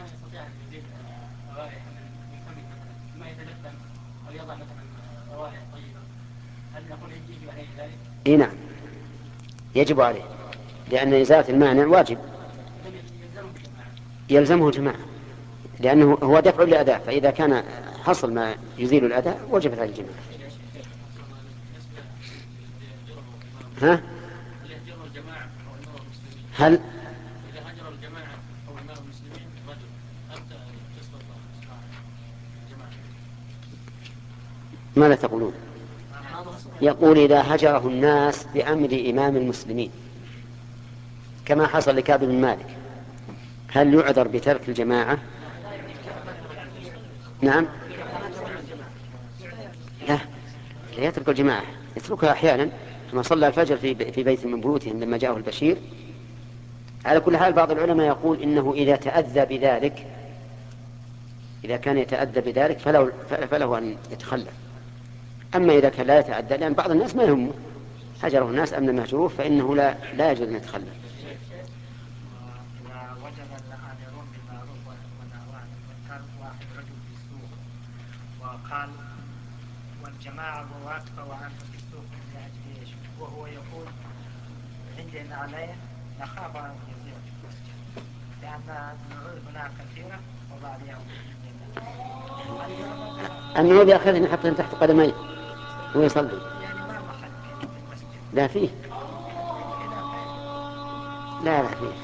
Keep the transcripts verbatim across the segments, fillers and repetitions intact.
يستطيع أن يزيل روائح من فمه مثلا ثم يتلثم أو يضع مثلا روائح طيبة، هل نقول يجب عليه ذلك؟ إيه نعم، يجب عليه، لأن إزالة المانع واجب. يلزمه الجماعة، لأنه هو دفع للأذى، فإذا كان حصل ما يزيل الأذى وجبت على الجماعة. ها؟ هل إذا هجر الجماعة أو إمام المسلمين رجل أنت تسقط الجماعة؟ ماذا تقولون؟ يقول إذا هجره الناس بأمر إمام المسلمين كما حصل لكعب بن مالك، هل يعذر بترك الجماعة؟ نعم. لا، لا يترك الجماعة، يتركها أحيانا كما صلى الفجر في في بيت من بيوتهم لما جاءه البشير. على كل حال بعض العلماء يقول إنه إذا تأذى بذلك، إذا كان يتأذى بذلك فله, فله أن يتخلف. أما إذا كان لا يتأذى، لأن بعض الناس ما يهمه هجره الناس أم لم يهجروه، فإنه لا لا يجوز أن يتخلف. وجد الآمرون بالمعروف والنهي عن المنكر، واحد رجل في السوق وقال والجماعة واقفة وأنت في السوق من أجل إيش؟ وهو يقول عندي نعلين نخاف أن يضيع لأن النعول هناك كثيرة وبعد يوم النعول يا أخي نحطهم تحت قدمي ويصلي. لا فيه، لا لا فيه،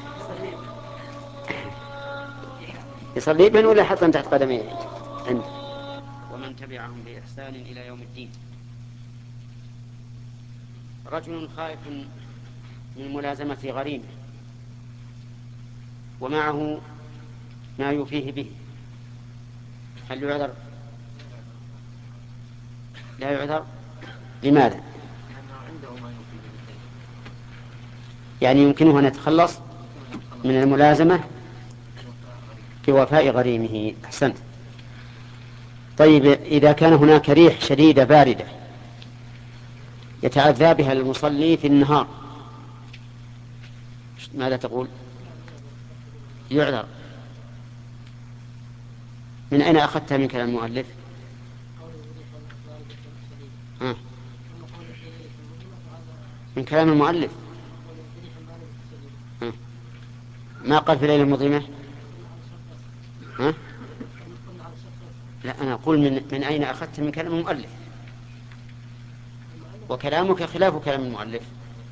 يصلي بين ولا يحطهم تحت قدمي عنده. ومن تبعهم بإحسان إلى يوم الدين. رجل خائف من ملازمة غريمه ومعه ما يوفيه به، هل يعذر؟ لا يعذر. لماذا؟ يعني يمكنه أن يتخلص من الملازمة بوفاء غريمه. أحسنت. طيب إذا كان هناك ريح شديدة باردة يتعذى بها المصلي في النهار، ماذا تقول؟ يعذر. من أين أخذتها من كلام المؤلف؟ ها. من كلام المؤلف. ها. ما قال في ليلة مظلمة؟ ها؟ لا، أنا أقول من, من أين أخذت من كلام المؤلف، وكلامك خلاف كلام المؤلف.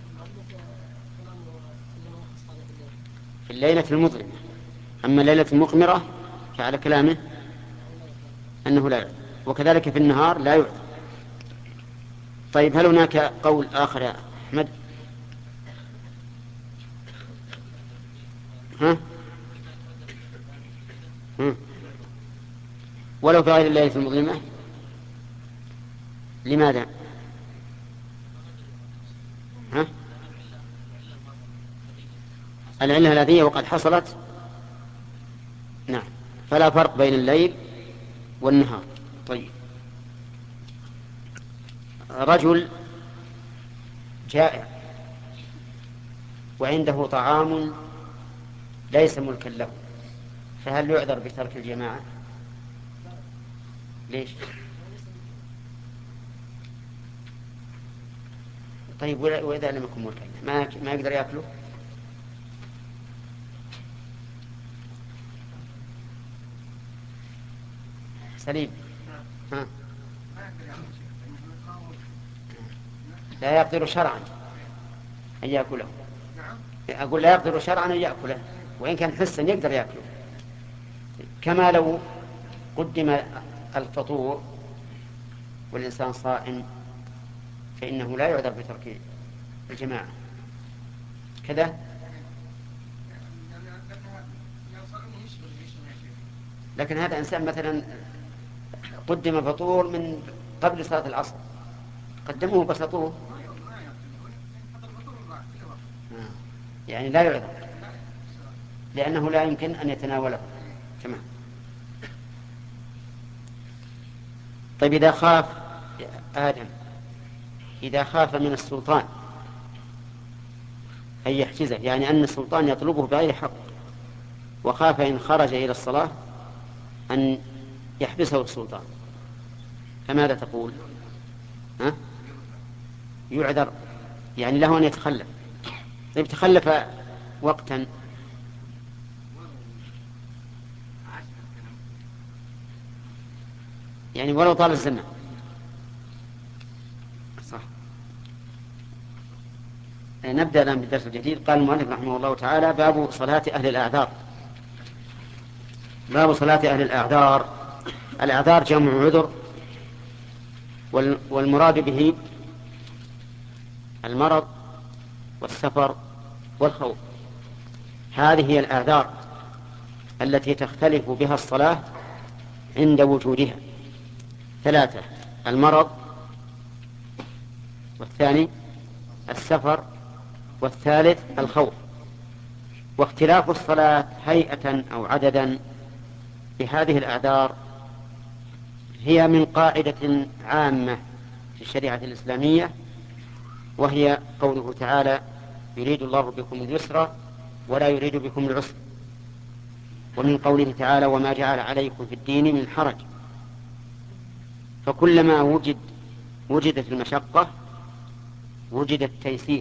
في الليلة المظلمة، أما الليلة المقمرة فعلى كلامه أنه لا يعذر، وكذلك في النهار لا يعذر. طيب هل هناك قول آخر يا أحمد؟ ها؟ ها؟ ولو في غير الليلة المظلمة، لماذا؟ ها؟ العلة الذية وقد حصلت. نعم، فلا فرق بين الليل والنهار. طيب رجل جائع وعنده طعام ليس ملكا له، فهل يعذر بترك الجماعة؟ ليش؟ طيب وإذا لم يكن ملكا ما ما يقدر يأكله؟ سليم. ها. لا يقدر شرعا أن يأكله. أقول لا يقدر شرعا أن يأكله، وإن كان حسا يقدر يأكله، كما لو قدم الفطور والإنسان صائم فإنه لا يعذر بترك الجماعة كذا. لكن هذا إنسان مثلا قدم فطور من قبل صلاة العصر، قدموه بسطوه، يعني لا يعذر لأنه لا يمكن أن يتناوله. تمام. طيب إذا خاف آدم إذا خاف من السلطان أن يحجزه، يعني أن السلطان يطلبه بغير حق، وخاف إن خرج إلى الصلاة أن يحبسه السلطان، فماذا تقول؟ ها؟ يعذر، يعني له أن يتخلف. طيب تخلف وقتا يعني ولو طال الزمن. صح. نبدأ الآن بالدرس الجديد. قال المؤلف رحمه الله تعالى: باب صلاة أهل الأعذار. باب صلاة أهل الأعذار. الأعذار جمع عذر، والمراد به المرض والسفر والخوف. هذه هي الأعذار التي تختلف بها الصلاة عند وجودها. ثلاثة: المرض، والثاني السفر، والثالث الخوف. واختلاف الصلاة هيئة أو عددا بهذه الأعذار هي من قاعدة عامة في الشريعة الإسلامية، وهي قوله تعالى: يريد الله بكم اليسر ولا يريد بكم العسر. ومن قوله تعالى: وما جعل عليكم في الدين من حرج. فكلما وجد وجدت المشقة وجد التيسير.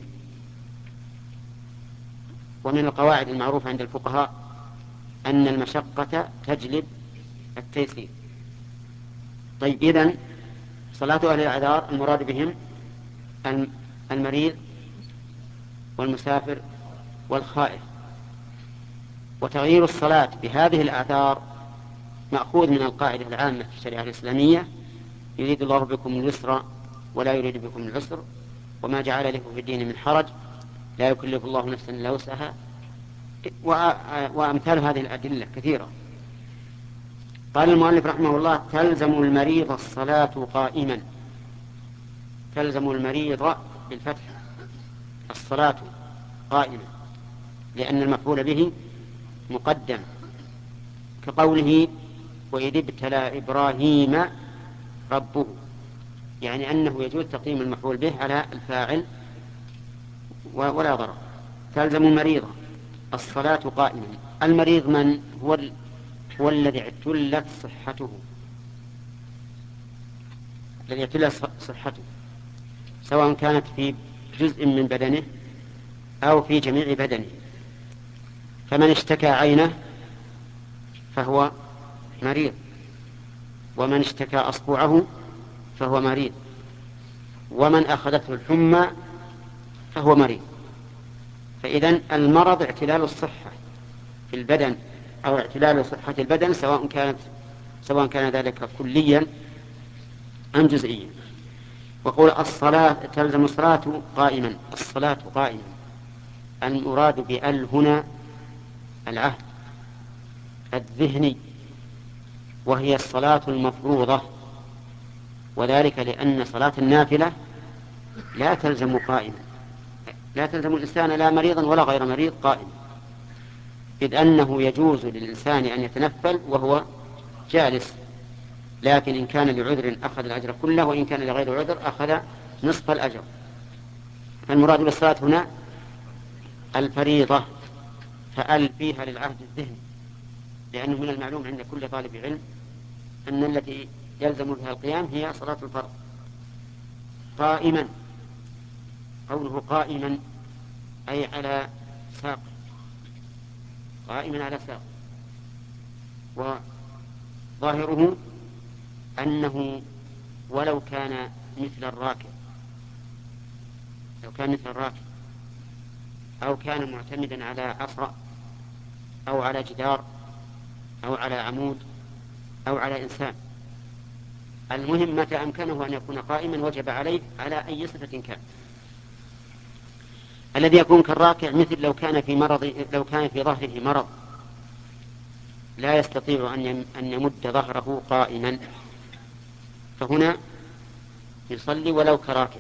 ومن القواعد المعروفة عند الفقهاء أن المشقة تجلب التيسير. طيب، إذن صلاة أهل الأعذار المراد بهم المريض والمسافر والخائف. وتغيير الصلاة بهذه الأعذار مأخوذ من القاعدة العامة في الشريعة الإسلامية: يريد الله بكم اليسر ولا يريد بكم العسر، وما جعل لكم في الدين من حرج، لا يكلف الله نفسا إلا وسعها. وأمثال هذه الأدلة كثيرة. قال المؤلف رحمه الله: تلزم المريض الصلاة قائما. تلزم المريض بالفتح الصلاة قائما، لأن المفعول به مقدم، كقوله: وإذ ابتلى إبراهيم ربه، يعني أنه يجوز تقديم المفعول به على الفاعل ولا ضرر. تلزم المريض الصلاة قائما. المريض من هو؟ ال... هو الذي اعتلت صحته، الذي اعتلت صحته، سواء كانت في جزء من بدنه أو في جميع بدنه. فمن اشتكى عينه فهو مريض، ومن اشتكى أصبعه فهو مريض، ومن أخذته الحمى فهو مريض. فإذن المرض اعتلال الصحة في البدن أو اعتلال صحة البدن، سواء كانت سواء كان ذلك كليا أم جزئيا. وقول الصلاة تلزم الصلاة قائما. الصلاة قائما المراد بأل هنا العهد الذهني، وهي الصلاة المفروضة، وذلك لأن صلاة النافلة لا تلزم قائما، لا تلزم الإنسان لا مريضا ولا غير مريض قائما، إذ أنه يجوز للإنسان أن يتنفل وهو جالس، لكن إن كان لعذر أخذ الأجر كله، وإن كان لغير عذر أخذ نصف الأجر. فالمراد بالصلاة هنا الفريضة، فأل فيها للعهد الذهني، لأنه من المعلوم عند كل طالب علم أن التي يلزم بها القيام هي صلاة الفرض. قائما، قوله قائما أي على ساق، قائما على ساق. وظاهره أنه ولو كان مثل الراكب، لو كان مثل الراكب أو كان معتمدا على عصا أو على جدار أو على عمود أو على إنسان، المهم متى أمكنه أن يكون قائما وجب عليه على أي صفة كان. الذي يكون كالراكع مثل لو كان في مرض، لو كان في ظهره مرض لا يستطيع أن يمد ظهره قائما، فهنا يصلي ولو كراكع.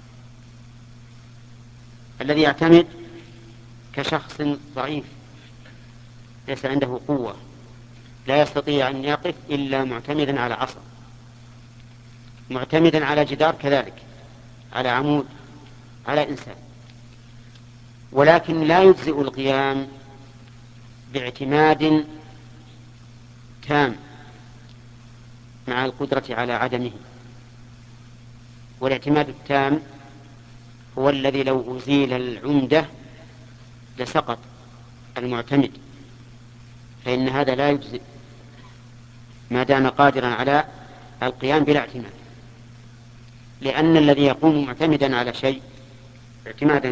الذي يعتمد كشخص ضعيف ليس عنده قوة لا يستطيع أن يقف إلا معتمدا على عصا، معتمدا على جدار كذلك، على عمود، على إنسان، ولكن لا يجزئ القيام باعتماد تام مع القدرة على عدمه. والاعتماد التام هو الذي لو أزيل العمدة لسقط المعتمد، فإن هذا لا يجزئ ما دام قادرا على القيام بلا اعتماد، لأن الذي يقوم معتمدا على شيء اعتمادا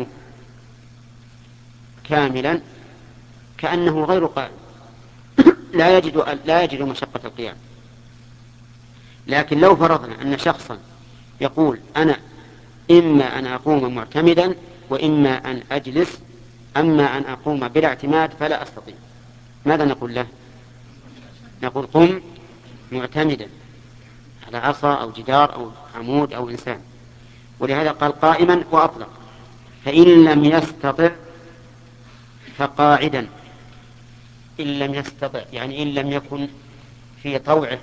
كاملا كأنه غير قائم لا يجد لا يجد مشقة القيام. لكن لو فرضنا أن شخصا يقول أنا إما أن أقوم معتمدا وإما أن أجلس، أما أن أقوم بلا اعتماد فلا أستطيع، ماذا نقول له؟ نقول قم معتمدا على عصا أو جدار أو عمود أو إنسان. ولهذا قال قائما وأطلق. فإن لم يستطع فقاعدا. إن لم يستطع يعني إن لم يكن في طوعه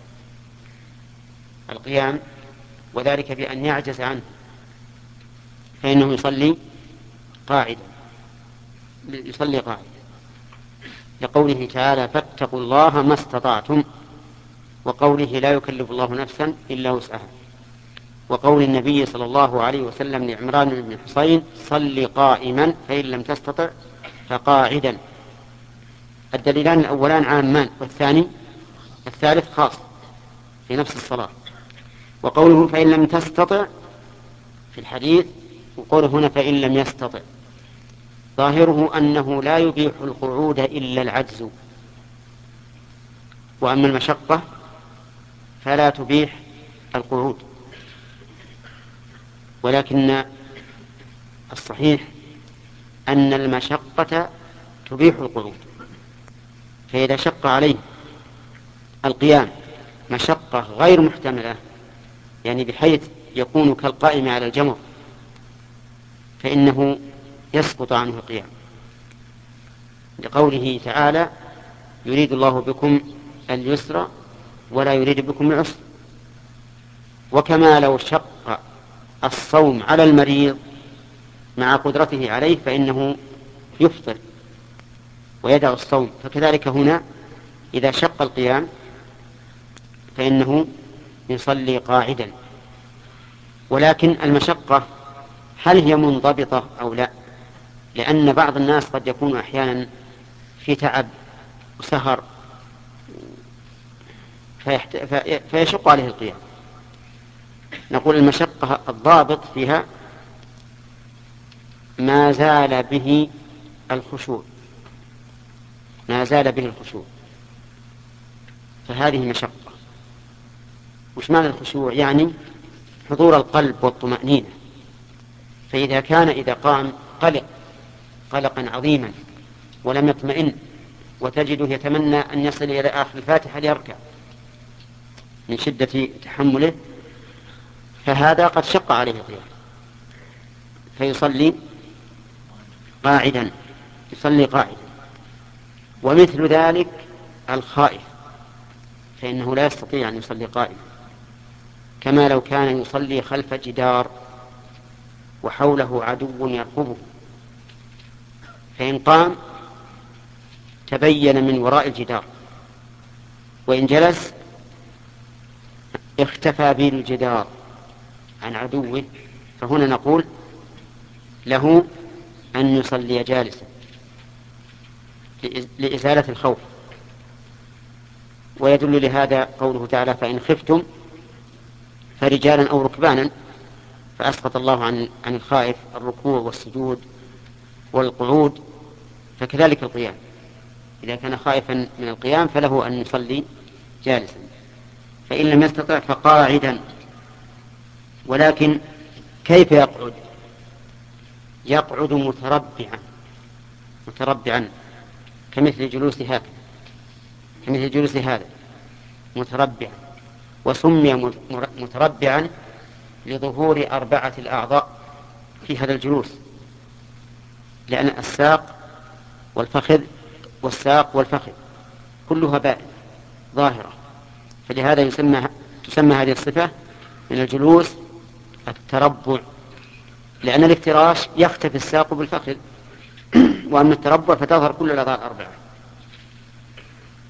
القيام، وذلك بأن يعجز عنه، فإنه يصلي قاعدا يصلي قاعدا لقوله تعالى فاتقوا الله ما استطعتم، وقوله لا يكلف الله نفسا إلا وسعها، وقول النبي صلى الله عليه وسلم لعمران بن حصين صل قائما فإن لم تستطع فقاعدا. الدليلان الأولان عامان، والثاني الثالث خاص في نفس الصلاة. وقوله فإن لم تستطع في الحديث، وقوله هنا فإن لم يستطع، ظاهره أنه لا يبيح القعود إلا العجز، وأما المشقة فلا تبيح القعود. ولكن الصحيح أن المشقة تبيح القعود، فإذا شق عليه القيام مشقة غير محتملة، يعني بحيث يكون كالقائم على الجمر، فإنه يسقط عنه القيام، لقوله تعالى يريد الله بكم اليسر ولا يريد بكم العسر. وكما لو شق الصوم على المريض مع قدرته عليه فإنه يفطر ويدع الصوم، فكذلك هنا إذا شق القيام فإنه يصلي قاعدا. ولكن المشقة هل هي منضبطة أو لا؟ لأن بعض الناس قد يكون أحيانا في تعب وسهر فيحت... فيشق عليه القيام. نقول المشقة الضابط فيها ما زال به الخشوع، ما زال به الخشوع، فهذه مشقة. وش معنى الخشوع؟ يعني حضور القلب والطمأنينة. فإذا كان إذا قام قلق قلقا عظيما ولم يطمئن، وتجده يتمنى أن يصل إلى آخر الفاتحة ليركع من شدة تحمله، فهذا قد شق عليه القيام، فيصلي قاعدا يصلي قاعدا. ومثل ذلك الخائف فإنه لا يستطيع أن يصلي قائما، كما لو كان يصلي خلف جدار وحوله عدو يرقبه، فإن قام تبين من وراء الجدار، وإن جلس اختفى بالجدار عن عدوه، فهنا نقول له أن يصلي جالسا لإزالة الخوف. ويدل لهذا قوله تعالى فإن خفتم فرجالا أو ركبانا، فأسقط الله عن عن الخائف الركوع والسجود والقعود، فكذلك القيام إذا كان خائفا من القيام فله أن يصلي جالسا. فإن لم يستطع فقاعدا. ولكن كيف يقعد؟ يقعد متربعا متربعا كمثل جلوس هذا كمثل جلوس هذا متربعا. وسمي متربعا لظهور أربعة الأعضاء في هذا الجلوس، لأن الساق والفخذ والساق والفخذ كلها بائن ظاهرة، فلهذا يسمى تسمى هذه الصفة من الجلوس التربع، لأن الافتراش يختفي الساق بالفخذ، وأما التربع فتظهر كل الأعضاء الأربعة.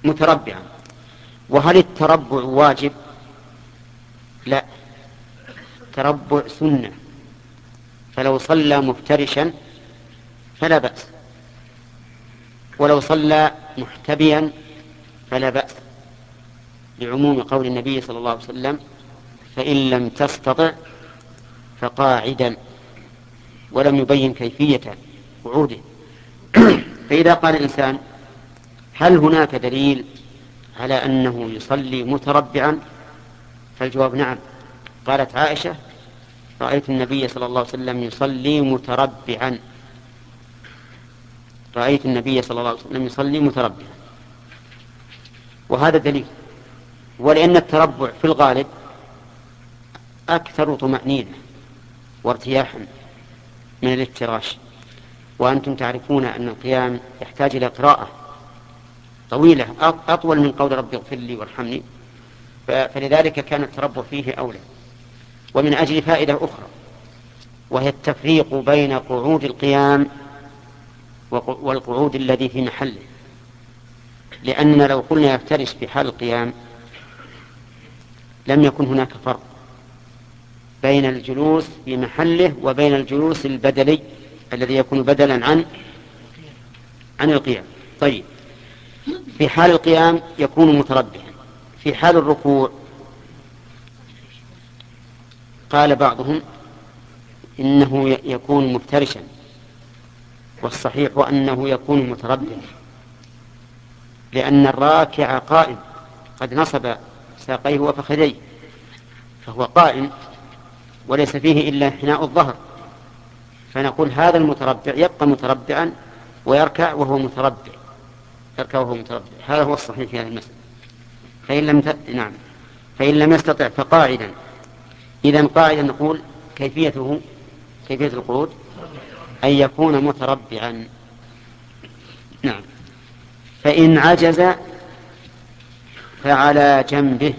متربعا. وهل التربع واجب؟ لا، التربع سنة، فلو صلى مفترشا فلا بأس، ولو صلى محتبيا فلا بأس، لعموم قول النبي صلى الله عليه وسلم: فإن لم تستطع فقاعدا، ولم يبين كيفية قعوده. فإذا قال الإنسان: هل هناك دليل على أنه يصلي متربعا؟ فالجواب نعم. قالت عائشة: رأيت النبي صلى الله عليه وسلم يصلي متربعا، رأيت النبي صلى الله عليه وسلم يصلي متربعا. وهذا دليل. ولأن التربع في الغالب أكثر طمأنينة وارتياحا من الافتراش، وأنتم تعرفون أن القيام يحتاج إلى قراءة طويلة أطول من قول رب اغفر لي وارحمني، فلذلك كان التربع فيه أولى. ومن أجل فائدة أخرى، وهي التفريق بين قعود القيام والقعود الذي في محله، لأننا لو قلنا يفترش في حال القيام لم يكن هناك فرق بين الجلوس في محله وبين الجلوس البدلي الذي يكون بدلا عن عن القيام. طيب، في حال القيام يكون متربعا، في حال الركوع قال بعضهم إنه يكون مفترشا، والصحيح أنه يكون متربعا، لأن الراكع قائم قد نصب ساقيه وفخذيه، فهو قائم وليس فيه إلا انحناء الظهر، فنقول هذا المتربع يبقى متربعا ويركع وهو متربع، يركع وهو متربع. هذا هو الصحيح في هذه المسألة. فإن لم ت... نعم فإن لم يستطع فقاعدا. إذن قاعدا نقول كيفيته كيفية القعود أن يكون متربعا. نعم. فإن عجز فعلى جنبه.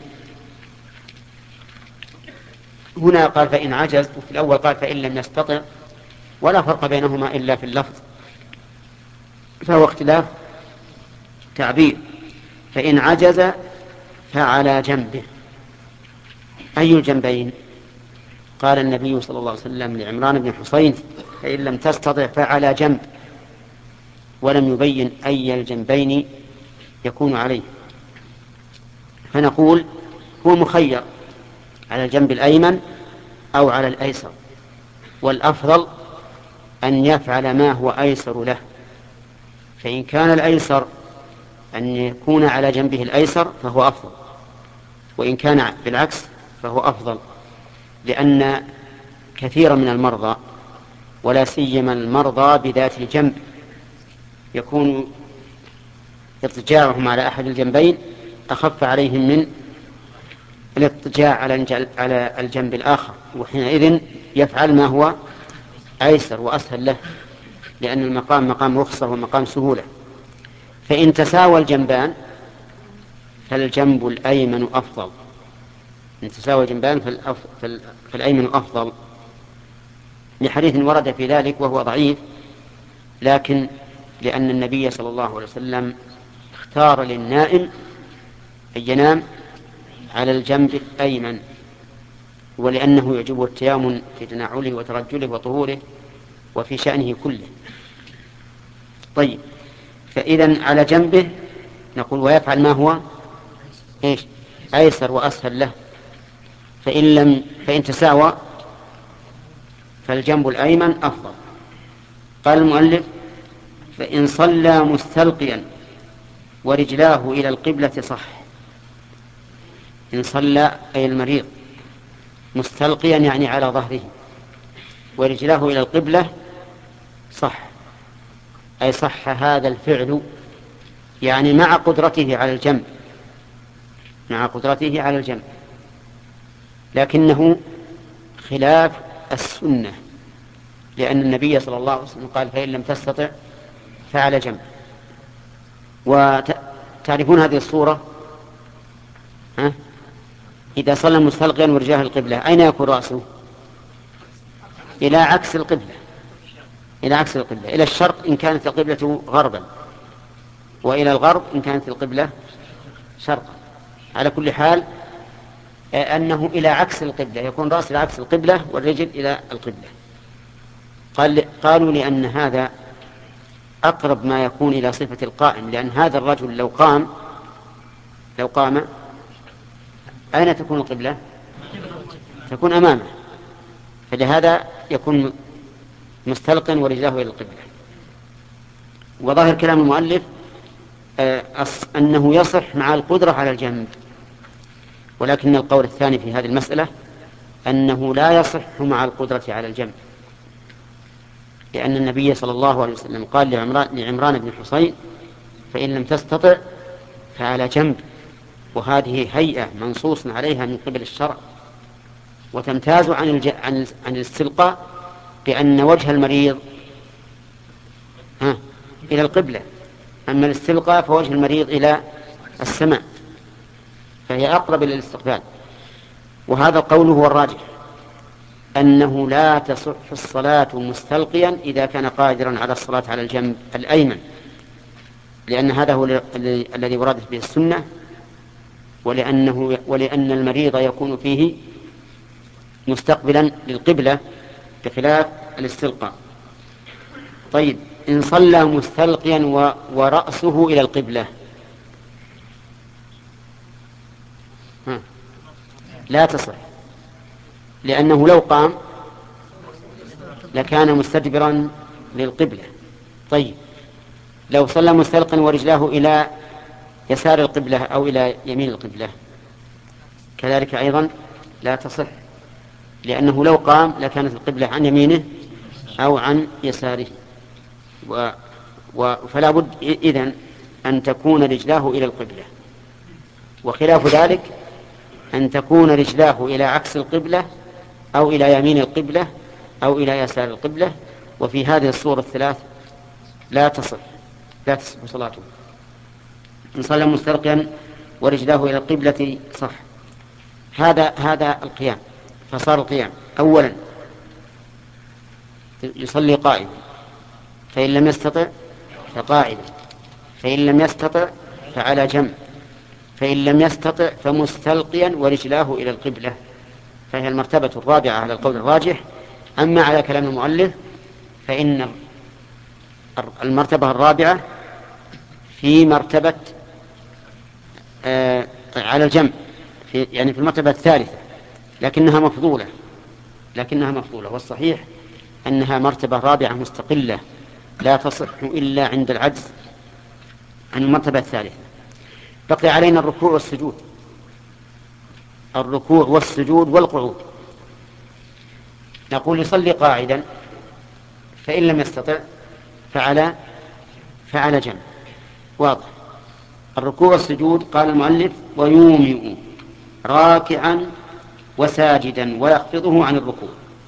هنا قال فإن عجز، وفي الأول قال فإن لم يستطع، ولا فرق بينهما إلا في اللفظ، فهو اختلاف تعبير. فإن عجز فعلى جنبه. أي الجنبين؟ قال النبي صلى الله عليه وسلم لعمران بن حسين: فإن لم تستطع فعلى جنب، ولم يبين أي الجنبين يكون عليه. فنقول هو مخير على الجنب الأيمن أو على الأيسر، والأفضل أن يفعل ما هو أيسر له. فإن كان الأيسر أن يكون على جنبه الأيسر فهو أفضل، وإن كان بالعكس فهو أفضل، لأن كثيرا من المرضى ولا سيما المرضى بذات الجنب يكون اضطجاعهم على أحد الجنبين أخف عليهم من الاضطجاع على الجنب الآخر، وحينئذ يفعل ما هو أيسر وأسهل له، لأن المقام مقام رخصة ومقام سهولة. فإن تساوى الجنبان فالجنب الأيمن أفضل، إن تساوى الجنبان فالأيمن أفضل، لحديث ورد في ذلك وهو ضعيف، لكن لأن النبي صلى الله عليه وسلم اختار للنائم أن ينام على الجنب الأيمن، ولأنه يعجبه التيامن في تنعله وترجله وطهوره وفي شأنه كله. طيب، فإذا على جنبه نقول ويفعل ما هو إيش أيسر وأسهل له. فإن لم فإن تساوى فالجنب الأيمن أفضل. قال المؤلف: فإن صلى مستلقيا ورجلاه إلى القبلة صح. إن صلى أي المريض مستلقيا يعني على ظهره ورجلاه إلى القبلة صح، أي صح هذا الفعل، يعني مع قدرته على الجنب، مع قدرته على الجنب، لكنه خلاف السنة، لأن النبي صلى الله عليه وسلم قال: فإن لم تستطع فعلى جنب. وتعرفون هذه الصورة، ها؟ إذا صلى مستلقيا ورجاه القبلة أين يكون رأسه؟ إلى عكس القبلة، إلى عكس القبلة، إلى الشرق إن كانت القبلة غربا، وإلى الغرب إن كانت القبلة شرقا. على كل حال أنه إلى عكس القبلة، يكون رأس إلى عكس القبلة والرجل إلى القبلة. قال قالوا لأن هذا أقرب ما يكون إلى صفة القائم، لأن هذا الرجل لو قام لو قام أين تكون القبلة؟ تكون أمامه، فلهذا يكون مستلقا ورجله إلى القبلة. وظاهر كلام المؤلف أنه يصح مع القدرة على الجنب، ولكن القول الثاني في هذه المسألة أنه لا يصح مع القدرة على الجنب، لأن النبي صلى الله عليه وسلم قال لعمران, لعمران بن حصين: فإن لم تستطع فعلى جنب. وهذه هيئة منصوص عليها من قبل الشرع، وتمتاز عن, الج... عن... عن الاستلقاء بأن وجه المريض ها إلى القبلة، أما الاستلقاء فوجه المريض إلى السماء، فهي أقرب إلى الاستقبال. وهذا القول هو الراجح، أنه لا تصح الصلاة مستلقيا إذا كان قادرا على الصلاة على الجنب الأيمن، لأن هذا هو الذي وردت به السنة، ولأنه ولأن المريض يكون فيه مستقبلا للقبلة بخلاف الاستلقاء. طيب، إن صلى مستلقيا ورأسه إلى القبلة ها. لا تصح، لأنه لو قام لكان مستدبرا للقبلة. طيب، لو صلى مستلقا ورجلاه إلى يسار القبلة أو إلى يمين القبلة كذلك أيضا لا تصح، لأنه لو قام لكانت القبلة عن يمينه أو عن يساره. و... و... فلا بد إذن أن تكون رجلاه إلى القبلة، وخلاف ذلك أن تكون رجلاه إلى عكس القبلة أو إلى يمين القبلة أو إلى يسار القبلة، وفي هذه الصورة الثلاث لا تصح لا تصح صلاته. إن صلى مستلقيا ورجلاه إلى القبلة صح. هذا هذا القيام، فصار القيام أولا يصلي قائما، فإن لم يستطع فقاعدا، فإن لم يستطع فعلى جنب، فإن لم يستطع فمستلقيا ورجلاه إلى القبلة، فهي المرتبة الرابعة على القول الراجح. أما على كلام المؤلف فإن المرتبة الرابعة في مرتبة آه على الجنب، في يعني في المرتبة الثالثة، لكنها مفضولة لكنها مفضولة والصحيح أنها مرتبة رابعة مستقلة لا تصح إلا عند العجز عن المرتبة الثالثة. بقي علينا الركوع والسجود الركوع والسجود والقعود. نقول يصلي قاعدا، فإن لم يستطع فعلى فعلى جنب، واضح. الركوع والسجود قال المؤلف: ويومئ راكعا وساجدا ويخفضه عن الركوع.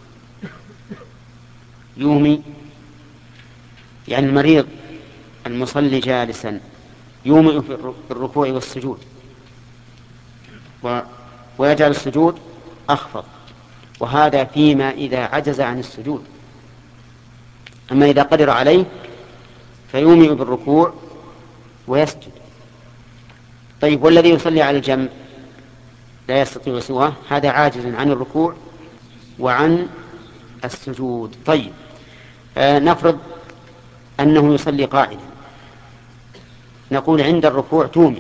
يومي يعني المريض المصلي جالسا يومئ في الركوع والسجود، و... ويجعل السجود أخفض، وهذا فيما إذا عجز عن السجود. أما إذا قدر عليه فيومئ بالركوع ويسجد. طيب، والذي يصلي على الجنب لا يستطيع سواه، هذا عاجز عن الركوع وعن السجود. طيب، آه نفرض أنه يصلي قاعدا، نقول عند الركوع تومي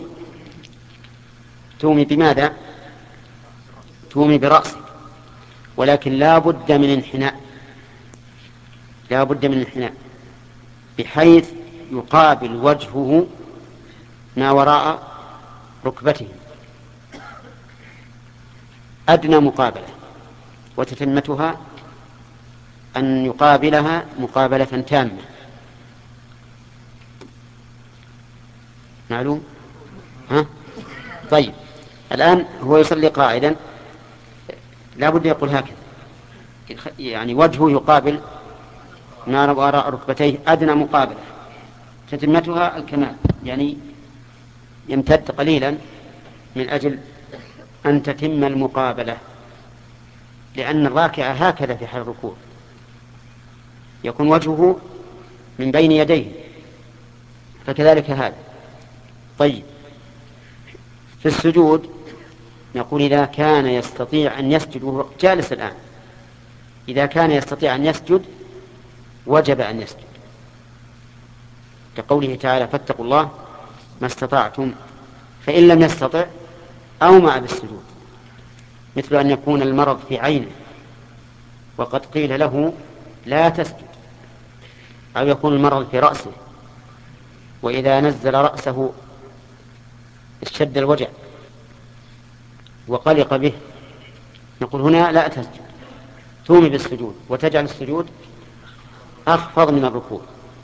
تومي بماذا؟ تومي برأسه، ولكن لا بد من انحناء لا بد من انحناء بحيث يقابل وجهه ما وراء ركبته أدنى مقابلة، وتتمتها أن يقابلها مقابلة تامة. معلوم؟ ها؟ طيب، الآن هو يصلي قاعدا، لا بد يقول هكذا، يعني وجهه يقابل ما وراء ركبتيه أدنى مقابلة، تتمتها الكمال، يعني يمتد قليلا من أجل أن تتم المقابلة، لأن الراكع هكذا في حال الركوع يكون وجهه من بين يديه، فكذلك هذا طيب، في السجود نقول إذا كان يستطيع أن يسجد وهو جالس الآن، إذا كان يستطيع أن يسجد وجب أن يسجد، كقوله تعالى فاتقوا الله ما استطعتم. فإن لم يستطع أومأ بالسجود، مثل أن يكون المرض في عينه وقد قيل له لا تسجد، أو يكون المرض في رأسه وإذا نزل رأسه اشتد الوجع وقلق به، نقول هنا لا تسجد، تومي بالسجود وتجعل السجود أخفض من الركوع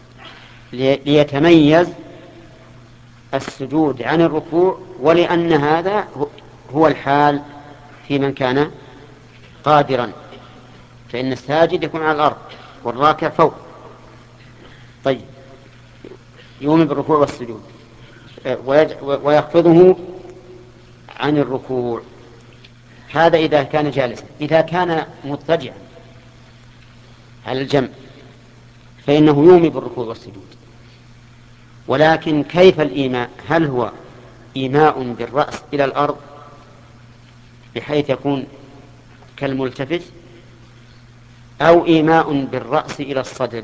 ليتميز السجود عن الركوع، ولأن هذا هو الحال في من كان قادرا، فإن الساجد يكون على الأرض والراكع فوق. طيب، يؤمن بالركوع والسجود ويخفضه عن الركوع، هذا إذا كان جالسا. إذا كان مضطجعا على الجنب فإنه يؤمن بالركوع والسجود، ولكن كيف الإيماء؟ هل هو إيماء بالرأس إلى الأرض بحيث يكون كالملتفت، أو إيماء بالرأس إلى الصدر؟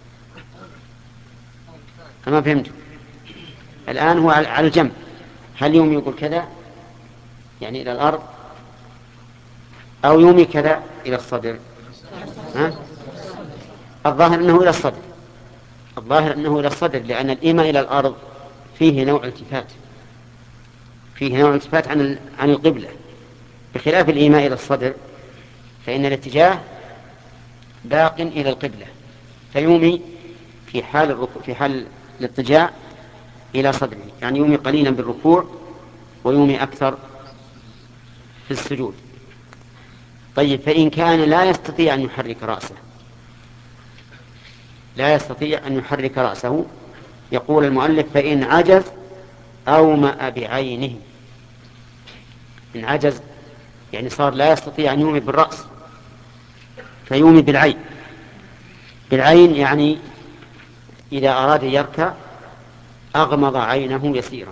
أما فهمت الآن هو على الجنب، هل يومي يقول كذا يعني إلى الأرض، أو يومي كذا إلى الصدر؟ ها؟ الظاهر أنه إلى الصدر، الظاهر أنه إلى الصدر، لأن الإيماء إلى الأرض فيه نوع التفات، فيه نوع التفات عن عن القبلة، بخلاف الإيماء إلى الصدر فإن الاتجاه باق إلى القبلة، فيومي في حال الركوع في حال الاضطجاع إلى صدره، يعني يومي قليلا بالركوع ويومي أكثر في السجود. طيب، فإن كان لا يستطيع أن يحرك رأسه لا يستطيع أن يحرك رأسه يقول المؤلف فإن عجز أومأ بعينه. إن عجز يعني صار لا يستطيع أن يومي بالرأس فيومي بالعين. بالعين يعني إذا أراد يركع أغمض عينه يسيرا،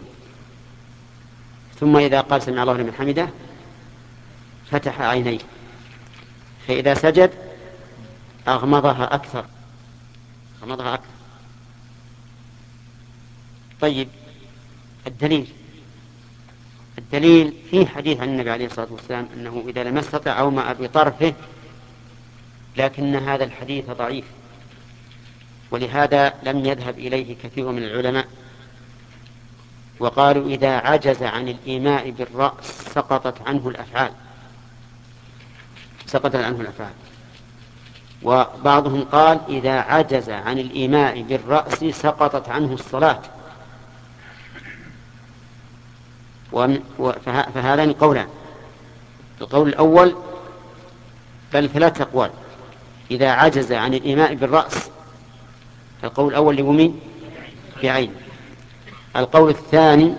ثم إذا قال سمع الله لمن حمده فتح عينيه، فإذا سجد أغمضها أكثر أغمضها أكثر. طيب، الدليل الدليل في حديث عن النبي عليه الصلاة والسلام أنه إذا لم يستطع أومأ بطرفه، لكن هذا الحديث ضعيف، ولهذا لم يذهب إليه كثير من العلماء، وقالوا إذا عجز عن الإيماء بالرأس سقطت عنه الأفعال سقطت عنه الأفعال وبعضهم قال إذا عجز عن الإيماء بالرأس سقطت عنه الصلاة. فهذان قولان، القول الأول بل ثلاث أقوال، إذا عجز عن الإيماء بالرأس القول الأول يومي بعين، القول الثاني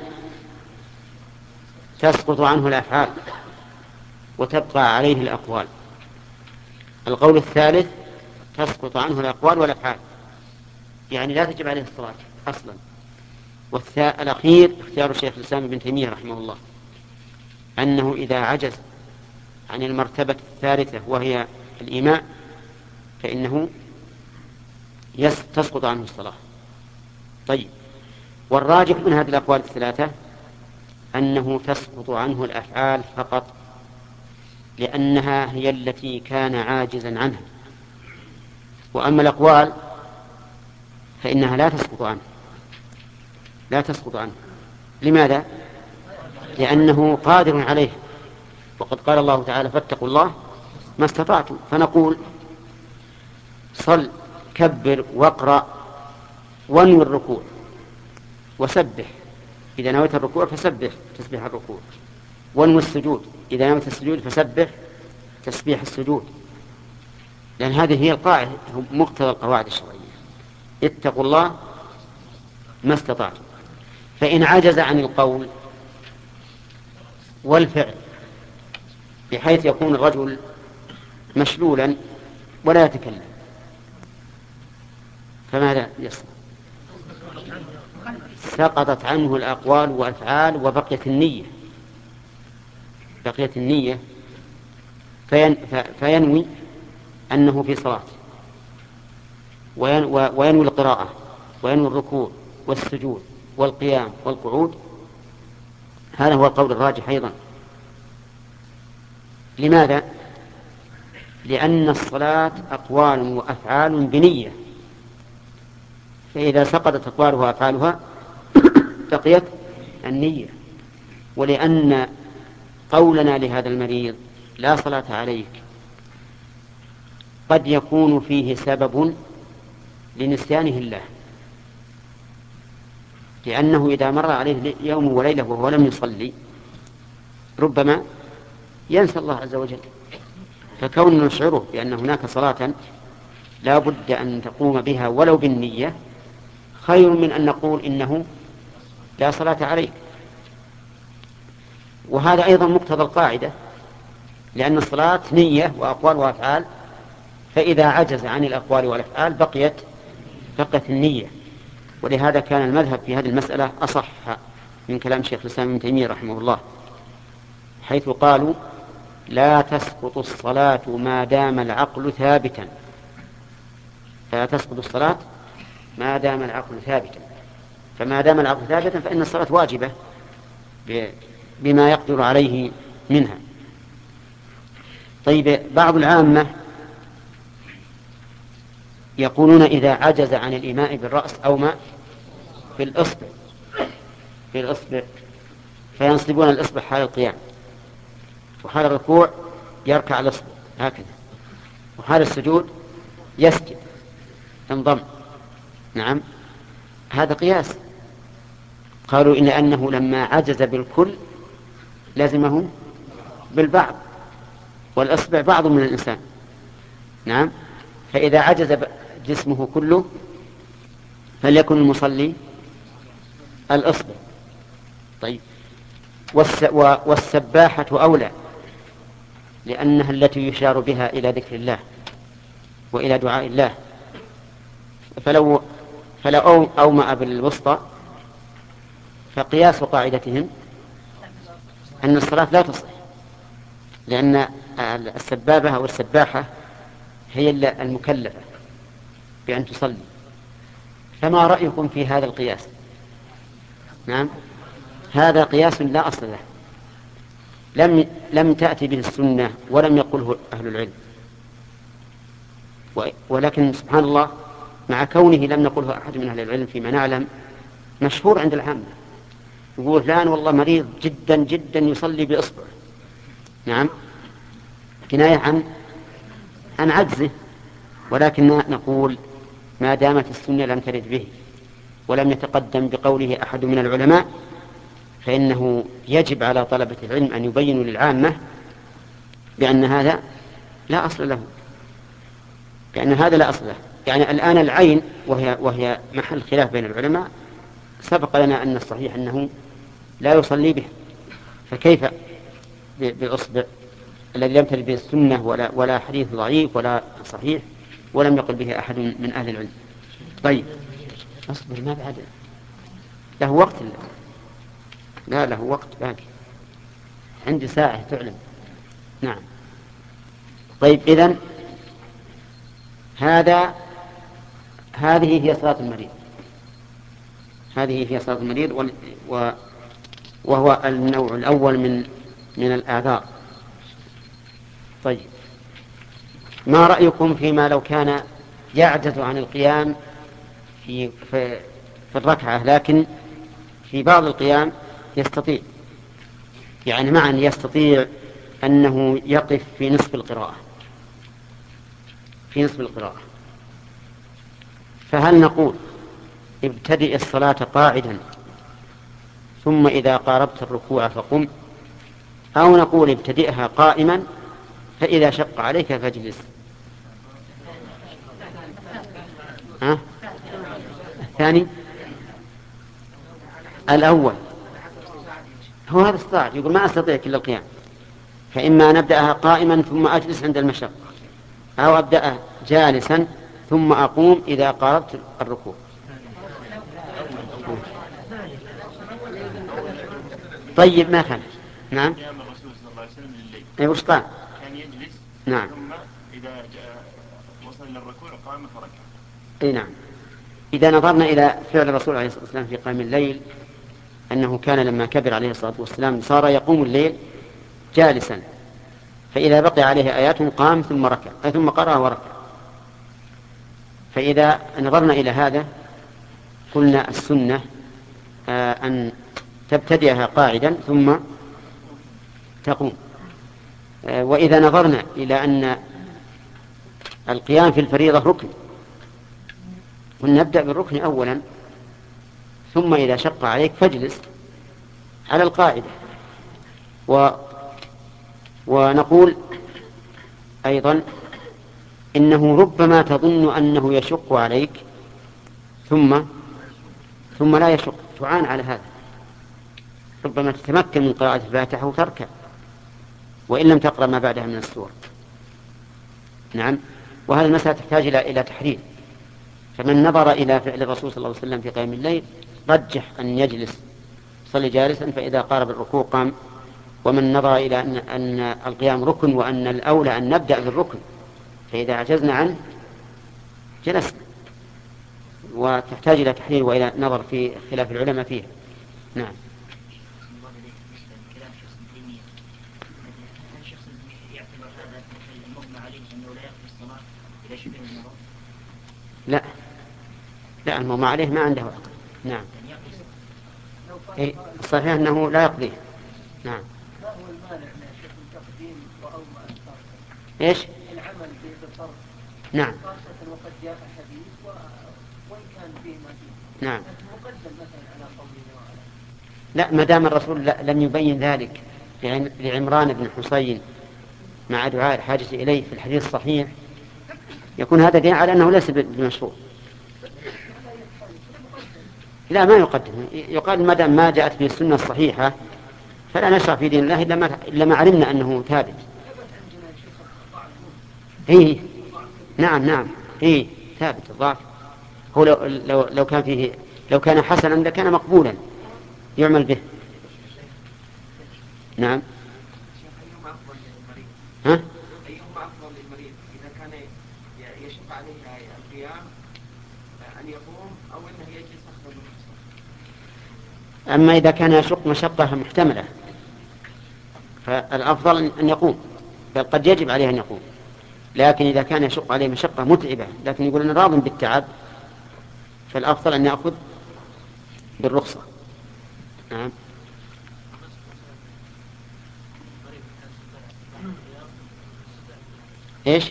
تسقط عنه الأفعال وتبقى عليه الأقوال، القول الثالث تسقط عنه الأقوال والأفعال يعني لا تجب عليه الصلاة أصلا. والأخير اختيار الشيخ الإسلام ابن تيمية رحمه الله أنه إذا عجز عن المرتبة الثالثة وهي الإيماء فإنه تسقط عنه الصلاة. طيب، والراجح من هذه الأقوال الثلاثة أنه تسقط عنه الأفعال فقط، لأنها هي التي كان عاجزا عنها، وأما الأقوال فإنها لا تسقط عنه لا تسقط عنه لماذا؟ لأنه قادر عليه، وقد قال الله تعالى فاتقوا الله ما استطعتم. فنقول صل كبر واقرأ وانوي الركوع وسبح، إذا نويت الركوع فسبح تسبيح الركوع، وانوي السجود، إذا نويت السجود فسبح تسبيح السجود، لأن هذه هي القاعدة مقتضى القواعد الشرعية، اتقوا الله ما استطعتم. فإن عجز عن القول والفعل بحيث يكون الرجل مشلولا ولا يتكلم فماذا يصنع؟ سقطت عنه الأقوال والأفعال وبقيت النية بقيت النية فين فينوي أنه في صلاة وينوي القراءة وينوي الركوع والسجود والقيام والقعود. هذا هو القول الراجح أيضا. لماذا؟ لأن الصلاة أقوال وأفعال بنية، فإذا سقطت أقوالها وأفعالها بقيت النية. ولأن قولنا لهذا المريض لا صلاة عليك قد يكون فيه سبب لنسيانه الله، لأنه إذا مر عليه يوم وليلة وهو لم يصلي ربما ينسى الله عز وجل. فكون نشعره بأن هناك صلاة لا بد أن تقوم بها ولو بالنية خير من أن نقول إنه لا صلاة عليك. وهذا أيضا مقتضى القاعدة، لأن الصلاة نية وأقوال وأفعال، فإذا عجز عن الأقوال والأفعال بقيت بقيت النية. ولهذا كان المذهب في هذه المسألة أصح من كلام شيخ الإسلام ابن تيمية رحمه الله، حيث قالوا لا تسقط الصلاة ما دام العقل ثابتا. لا تسقط الصلاة ما دام العقل ثابتا، فما دام العقل ثابتا فإن الصلاة واجبة بما يقدر عليه منها. طيب، بعض العامة يقولون إذا عجز عن الإيماء بالرأس أو ما بالإصبع بالإصبع فينصبون الإصبع حال القيام، وحال الركوع يركع الإصبع هكذا، وحال السجود يسجد انضم. نعم، هذا قياس. قالوا إن أنه لما عجز بالكل لازمه بالبعض، والإصبع بعض من الإنسان. نعم، فإذا عجز جسمه كله فليكن المصلي الإصبع. طيب، والسباحة أولى، لأنها التي يشار بها إلى ذكر الله وإلى دعاء الله. فلو فلو أومأ بالوسطى فقياس قاعدتهم أن الصلاة لا تصح، لأن السبابة أو السباحة هي المكلفة بأن تصلي. فما رأيكم في هذا القياس؟ نعم، هذا قياس لا أصل له، لم لم تأتي به السنة ولم يقله أهل العلم، ولكن سبحان الله مع كونه لم نقله أحد من أهل العلم فيما نعلم مشهور عند العامة. يقول فلان والله مريض جدا جدا يصلي بإصبع. نعم، كناية عن عن عجزه، ولكن نقول ما دامت السنة لم ترد به ولم يتقدم بقوله أحد من العلماء فإنه يجب على طلبة العلم أن يبينوا للعامة بأن هذا لا أصل له، بأن هذا لا أصل له. يعني الآن العين وهي, وهي محل خلاف بين العلماء سبق لنا أن الصحيح أنه لا يصلي به، فكيف بالأصبع الذي لم ترد به السنة ولا, ولا حديث ضعيف ولا صحيح ولم يقل به أحد من أهل العلم. طيب، أصبر، ما بعد له وقت؟ لا له وقت باقي، عندي ساعة تعلم. نعم. طيب، إذن هذا هذه هي صلاة المريض، هذه هي صلاة المريض، وهو النوع الأول من من الآثار. طيب، ما رأيكم فيما لو كان يعجز عن القيام في في, في الركعة، لكن في بعض القيام يستطيع، يعني معا يستطيع أنه يقف في نصف القراءة في نصف القراءة فهل نقول ابتدئ الصلاة قاعدا ثم إذا قاربت الركوع فقم، أو نقول ابتدئها قائما فإذا شق عليك فاجلس؟ ها؟ الثاني الأول هو هذا استطاع، يقول ما أستطيع كل القيام، فإما نبدأها قائما ثم أجلس عند المشق، أو أبدأ جالسا ثم أقوم إذا قاربت الركوع. طيب ما فهم. نعم. قيام الرسول صلى الله عليه وسلم لليل. أي وش قال؟ كان يجلس. نعم. ثم إذا جاء وصل للركوع قام فركع. أي نعم. إذا نظرنا إلى فعل الرسول عليه الصلاة والسلام في قيام الليل أنه كان لما كبر عليه الصلاة والسلام صار يقوم الليل جالسا، فإذا بقي عليه آيات قام ثم ركع ثم قرأ وركع. فإذا نظرنا إلى هذا قلنا السنة أن تبتدئها قاعدا ثم تقوم. وإذا نظرنا إلى أن القيام في الفريضة ركن قلنا نبدأ بالركن أولا، ثم إذا شق عليك فاجلس على القاعدة. و ونقول أيضا إنه ربما تظن أنه يشق عليك ثم ثم لا يشق، تعان على هذا، ربما تتمكن من قراءة الفاتحة وتركع وإن لم تقرأ ما بعدها من السور. نعم. وهذه المسألة تحتاج إلى إلى تحرير. فمن نظر إلى فعل الرسول صلى الله عليه وسلم في قيام الليل رجح أن يجلس صلي جالسا، فإذا قارب الركوع قام. ومن نظر إلى أن, أن القيام ركن وأن الأولى أن نبدأ بالركن، فإذا عجزنا عنه جلسنا. وتحتاج إلى تحرير وإلى نظر في خلاف العلماء فيها. نعم. لا لا المغمى عليه ما عنده عقل. نعم. إيه صحيح أنه لا يقضيه. نعم. ما هو المانع من شيخ التقديم وأومى الفرق؟ إيش؟ العمل بالفرق. نعم. خاصة وقد جاء حديث و... وإن كان فيه ما فيه. نعم. مقدم مثلا على قوله وعلى. لا ما دام الرسول لم يبين ذلك لعمران بن حسين مع دعاء الحاجة إليه في الحديث الصحيح يكون هذا دليل على أنه ليس بمشروع. لا ما يقدم، يقال ما دام ما جاءت به السنة الصحيحة فلا نشرع في دين الله إلا ما, إلا ما علمنا أنه ثابت. إيه نعم نعم إيه ثابت الضعف. هو لو, لو, لو كان فيه لو كان حسنا لكان مقبولا يعمل به. نعم. ها؟ أيهما أفضل للمريض إذا كان يشق عليه القيام أن يقوم أو أنه يجلس أخذ المحصن؟ أما إذا كان يشق مشقة محتملة فالأفضل أن يقوم، بل قد يجب عليه أن يقوم. لكن إذا كان يشق عليه مشقة متعبة لكن يقول أنا راض بالتعب فالأفضل أن يأخذ بالرخصة. نعم. إيش؟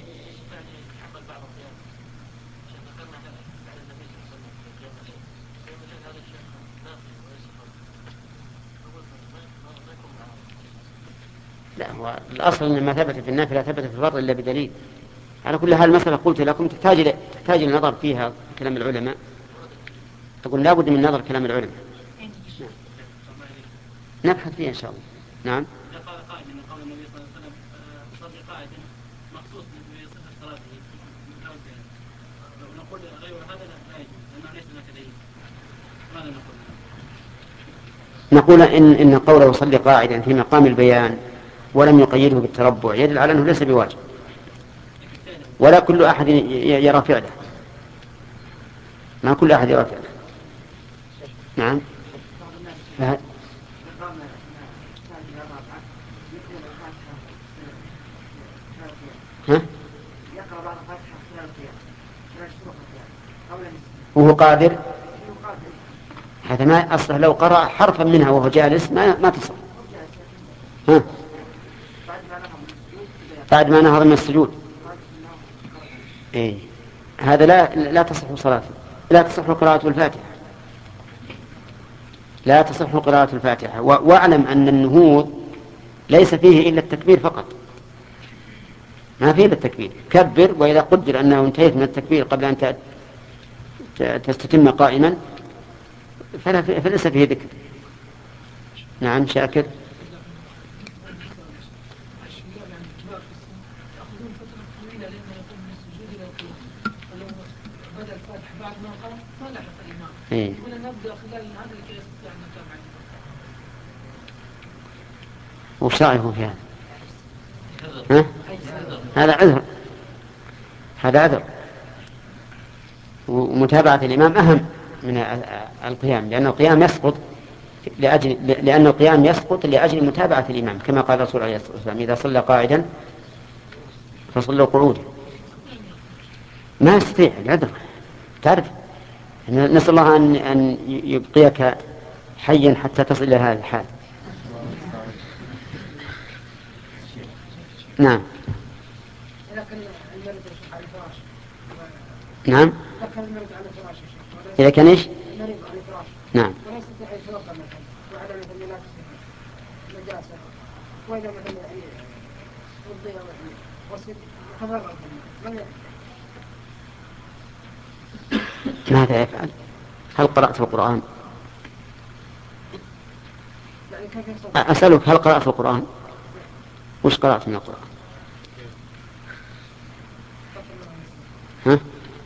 لا هو الأصل أن ما ثبت في النافلة ثبت في الفرض إلا بدليل. على كل حال المسألة قلت لكم تحتاج تحتاج النظر فيها كلام العلماء. أقول لا بد من نظر كلام العلماء. نبحث فيه إن شاء الله. نعم. إذا قال قائد من قول النبي صلى الله عليه وسلم صلي قائد مخصوص بصفة صلاته ونقول غير هذا لا يجوز لأنه ليس لك دليل، ماذا نقول؟ نقول إن إن قوله صلي قاعدا في مقام البيان ولم يقيده بالتربع يدل على أنه ليس بواجب، ولا كل أحد يرى فعله، ما كل أحد يرى فعله. نعم. فهد. ها؟ وهو قادر هذا ما أصله لو قرأ حرفا منها وهو جالس ما ما تصح. ها؟ بعد ما نهض من السجود. إيه هذا لا لا تصح صلاته، لا تصح قراءة الفاتحة، لا تصح قراءة الفاتحة. واعلم أن النهوض ليس فيه إلا التكبير فقط، ما فيه إلا التكبير. كبر، وإذا قدر أنه انتهيت من التكبير قبل أن تستتم قائما فلا فليس فيه ذكر. نعم. شاكر. وش رأيكم في هذا؟ ها؟ هذا عذر، هذا عذر. ومتابعة الإمام أهم من القيام، لأن القيام يسقط لأجل لأن القيام يسقط لأجل متابعة الإمام، كما قال الرسول عليه الصلاة والسلام: إذا صلى قاعدا فصلوا قعودا. ما يستطيع العذر، تعرف. نسأل الله أن أن يبقيك حيا حتى تصل إلى هذا الحال. نعم. نعم. إذا كان إيش؟ نعم. ماذا يفعل؟ هل قرأت القرآن؟ أسألك، هل قرأت القرآن؟ وش قرأت من القرآن؟ ها؟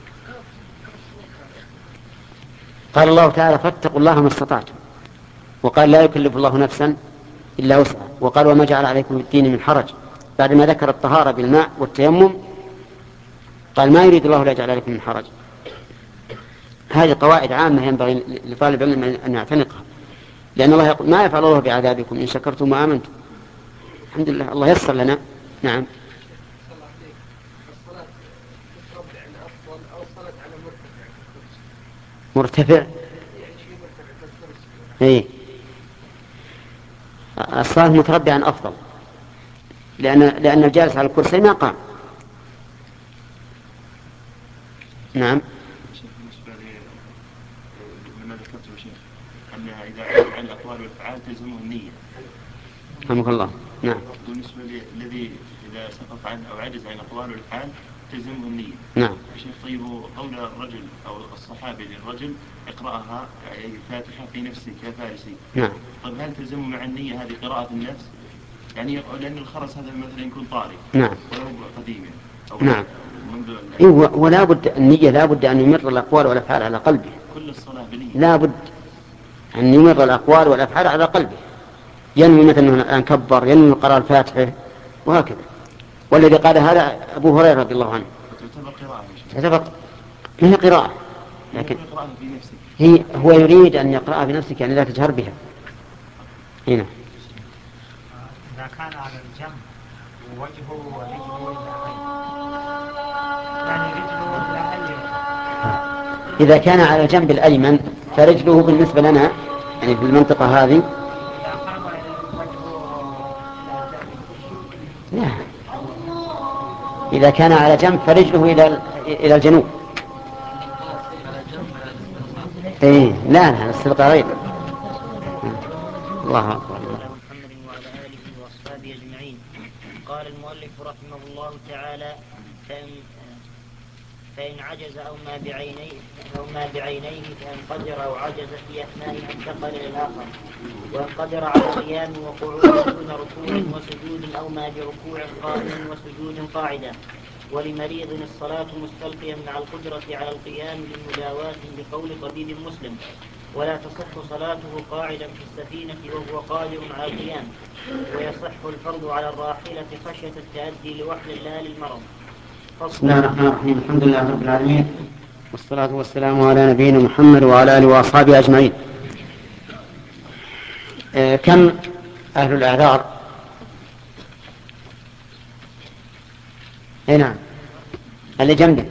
قال الله تعالى: فاتقوا الله ما استطعتم. وقال: لا يكلف الله نفسا إلا وسعها. وقال: وما جعل عليكم في الدين من حرج. بعد ما ذكر الطهارة بالماء والتيمم قال: ما يريد الله لا يجعل عليكم من حرج. هذه قواعد عامة ينبغي لطالب العلم أن يعتنقها، لأن الله يقول: ما يفعل الله بعذابكم إن شكرتم وآمنتم. الحمد لله، الله يسر لنا. نعم. مرتفع. اي الصلاة متربعا أفضل، لأن لأن الجالس على الكرسي ما قام. نعم. بالنسبة لما ذكرته يا شيخ أنها إذا عجز عن الأقوال والأفعال تلزمه النية. رحمك الله. نعم. بالنسبة للذي إذا سقط عنه أو عجز عن الأقوال والأفعال تلزمه النية. نعم. شيخ، طيب قول الرجل أو الصحابي للرجل: اقرأها أي الفاتحة في نفسك يا فارسي. نعم. طيب هل تلزمه مع النية هذه قراءة النفس؟ يعني لأن الخرس هذا مثلا يكون طارئ. نعم. ولو قديم. نعم. إيه، ولا بد النية، لا بد أن يمر الأقوال والأفعال على قلبه. كل الصلاة بنية. لا بد أن يمر الأقوال والأفعال على قلبه، ينوي مثلا أن كبر، ينوي قراءة الفاتحة وهكذا. والذي قال هذا أبو هريرة رضي الله عنه. تعتبر قراءة. تعتبر هي قراءة، لكن في نفسك. هي هو يريد أن يقرأها بنفسك، يعني لا تجهر بها. هنا إذا كان على الجنب ووجهه ورجله إلى يعني رجله إلى أي. إذا كان على الجنب الأيمن فرجله بالنسبة لنا يعني في المنطقة هذه لا. إذا كان على جنب فرجله إلى إلى الجنوب. إيه لا لا السبق غير. الله أكبر. محمد وعلى آله وأصحابه أجمعين. قال المؤلف رحمه الله تعالى: فإن, فإن عجز أو ما بعينيه أو ما بعينيه فإن قدر أو عجز في أثنائها انتقل إلى الآخر. وإن قدر على قيام وقعود دون ركوع وسجود أو ما بركوع قائم وسجود قاعدة. ولمريض الصلاة مستلقيا مع القدرة على القيام للمداواة بقول طبيب مسلم، ولا تصح صلاته قاعدا في السفينة وهو قادر على القيام. ويصح الفرض على الراحلة خشية التأدي لوحل لا للمرض. بسم الله الرحمن الرحيم. الحمد لله رب العالمين، والصلاة والسلام على نبينا محمد وعلى آله وأصحابه أجمعين. آه كم أهل الأعذار؟ اي نعم، اللي جنبك،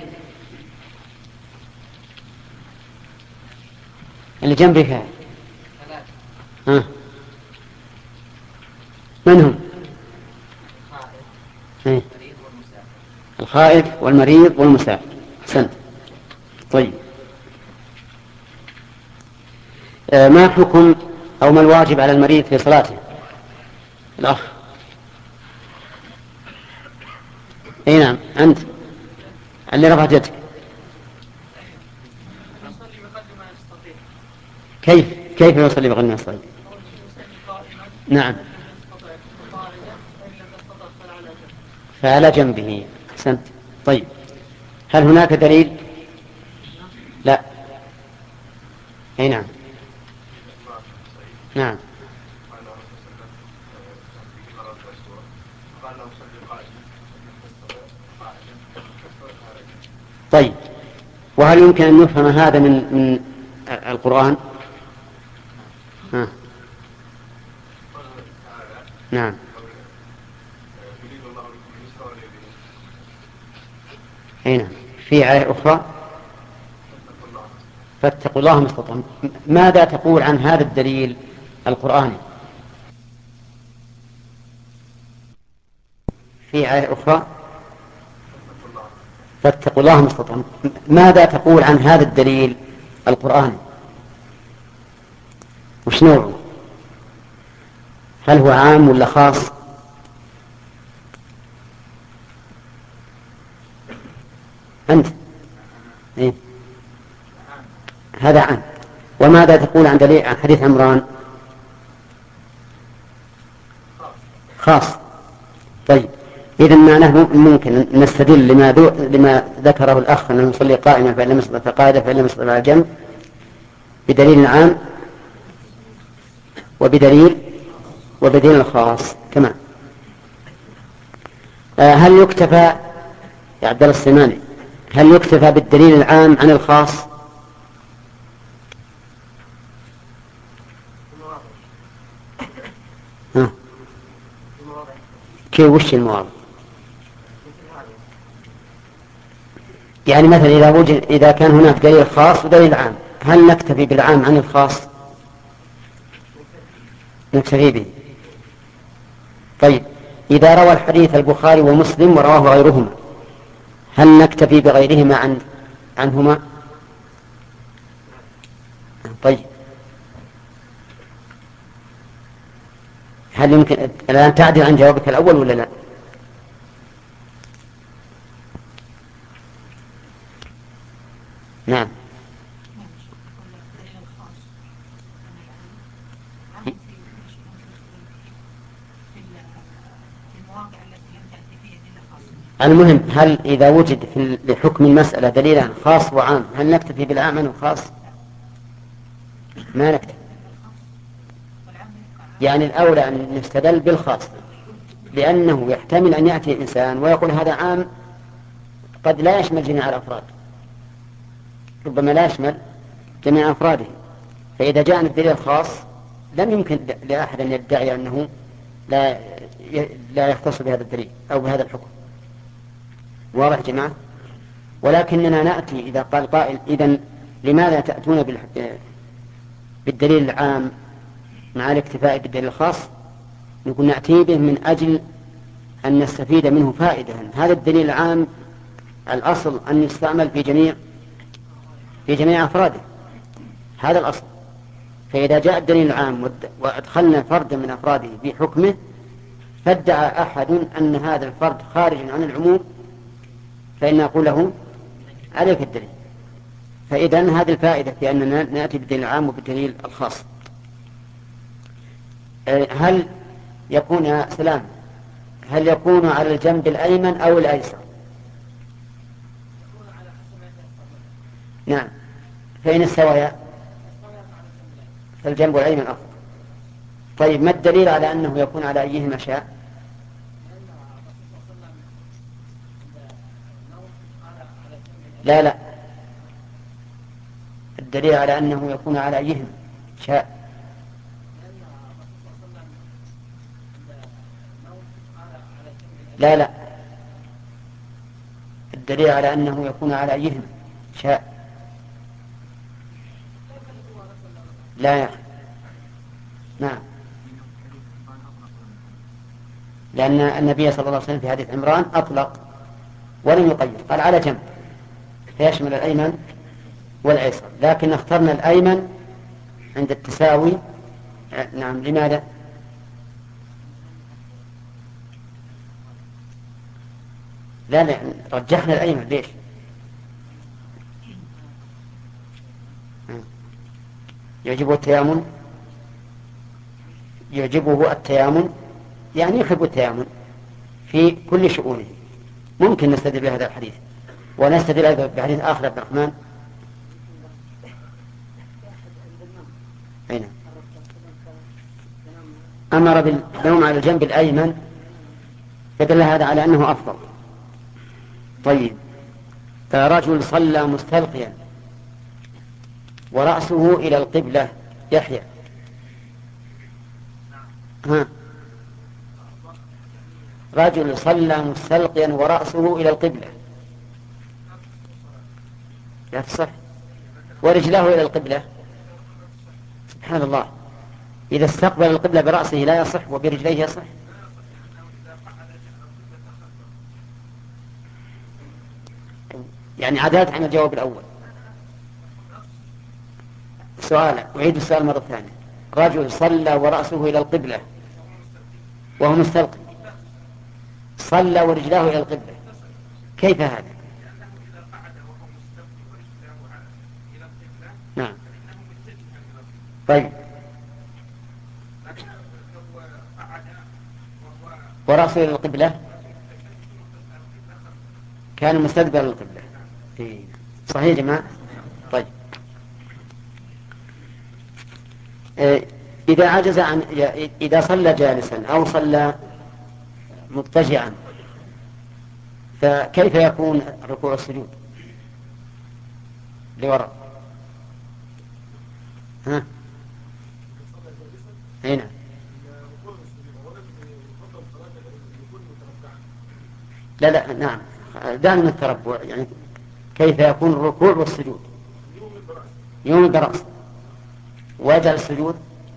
اللي جنبك ها من هم؟ ايه؟ الخائف والمريض والمسافر. أحسنت. طيب آه ما حكم أو ما الواجب على المريض في صلاته؟ الأخ. اي نعم أنت اللي رفعت يدك. كيف كيف يصلي بغير ما يستطيع؟ نعم فعلى جنبه. أحسنت. طيب هل هناك دليل؟ لا. اي نعم. نعم. طيب، وهل يمكن أن نفهم هذا من من القرآن؟ ها. نعم. هنا في آية أخرى فاتقوا الله ما استطعتم. ماذا تقول عن هذا الدليل القرآني؟ في آية أخرى فاتقوا الله ما استطعتم. ماذا تقول عن هذا الدليل القرآني؟ وش نوعه؟ هل هو عام ولا خاص؟ أنت إيه؟ هذا عام. وماذا تقول عن دليل عن حديث عمران؟ خاص. طيب، إذا معناه ممكن نستدل لما, لما ذكره الأخ أنه يصلي قائما فإن لم يستطع فقاعدا فإن لم يستطع على جنب بدليل عام وبدليل وبدليل خاص. تمام. آه هل يكتفى يا عبد الله السماني هل يكتفى بالدليل العام عن الخاص؟ ها. كيف وش المواضع؟ يعني مثلا إذا وجد إذا كان هناك دليل خاص ودليل عام، هل نكتفي بالعام عن الخاص؟ نكتفي به. طيب، إذا روى الحديث البخاري ومسلم ورواه غيرهما، هل نكتفي بغيرهما عن عنهما؟ طيب، هل يمكن الآن تعدل عن جوابك الأول ولا لا؟ نعم. المهم، هل إذا وجد في لحكم المسألة دليلا خاص وعام هل نكتفي بالعام عن الخاص؟ ما نكتفي. يعني الأولى أن نستدل بالخاص، لأنه يحتمل أن يأتي الإنسان ويقول هذا عام قد لا يشمل جميع الأفراد، ربما لا يشمل جميع أفراده. فإذا جاء الدليل الخاص لم يمكن لأحد أن يدعي أنه لا لا يختص بهذا الدليل أو بهذا الحكم. واضح جماعة؟ ولكننا نأتي إذا قال قائل إذن لماذا تأتون بالدليل العام مع الاكتفاء بالدليل الخاص؟ نقول نأتي به من أجل أن نستفيد منه فائدة. هذا الدليل العام الأصل أن يستعمل في جميع في جميع أفراده، هذا الأصل. فإذا جاء الدليل العام وأدخلنا فردا من أفراده بحكمه فادعى أحد أن هذا الفرد خارج عن العموم، فإن نقول له عليك الدليل. فإذن هذه الفائدة في أننا نأتي بالدليل العام وبالدليل الخاص. هل يكون يا سلام هل يكون على الجنب الأيمن أو الأيسر؟ نعم. فإن استويا فالجنب الأيمن أفضل. طيب، ما الدليل على أنه يكون على أيهما شاء؟ لا لا الدليل على أنه يكون على أيهما شاء. لا لا الدليل على أنه يكون على أيهما شاء. لا يا أخي. نعم، لأن النبي صلى الله عليه وسلم في حديث عمران أطلق ولم يقيد، قال على جنب فيشمل الأيمن والأيسر، لكن اخترنا الأيمن عند التساوي. نعم. لماذا؟ لا لا رجحنا الأيمن. ليش؟ يعجبه التيامن يعجبه التيامن يعني يحب التيامن في كل شؤونه. ممكن نستدل بهذا الحديث، ونستدل أيضا بحديث آخر عبد الرحمن. أين أمر بالنوم على الجنب الأيمن فدل هذا على أنه أفضل. طيب، فرجل صلى مستلقيا ورأسه إلى القبلة، يحيى ها رجل صلى مستلقيا ورأسه إلى القبلة لا تصح، ورجله إلى القبلة. سبحان الله، إذا استقبل القبلة برأسه لا يصح وبرجليه يصح. يعني عدلت عن الجواب الأول. سؤال، أعيد السؤال مرة ثانية. رجل صلى ورأسه إلى القبلة وهو مستلقي، صلى ورجلاه إلى القبلة، كيف هذا؟ نعم. طيب، ورأسه إلى القبلة كان مستدبر القبلة. إيه. صحيح يا جماعة. طيب، إذا عجز عن إذا صلى جالسا أو صلى مضطجعا فكيف يكون الركوع والسجود؟ لوراء. ها هنا لا لا نعم، دائما من التربع، يعني كيف يكون الركوع والسجود؟ يوم برأس ويجعل السجود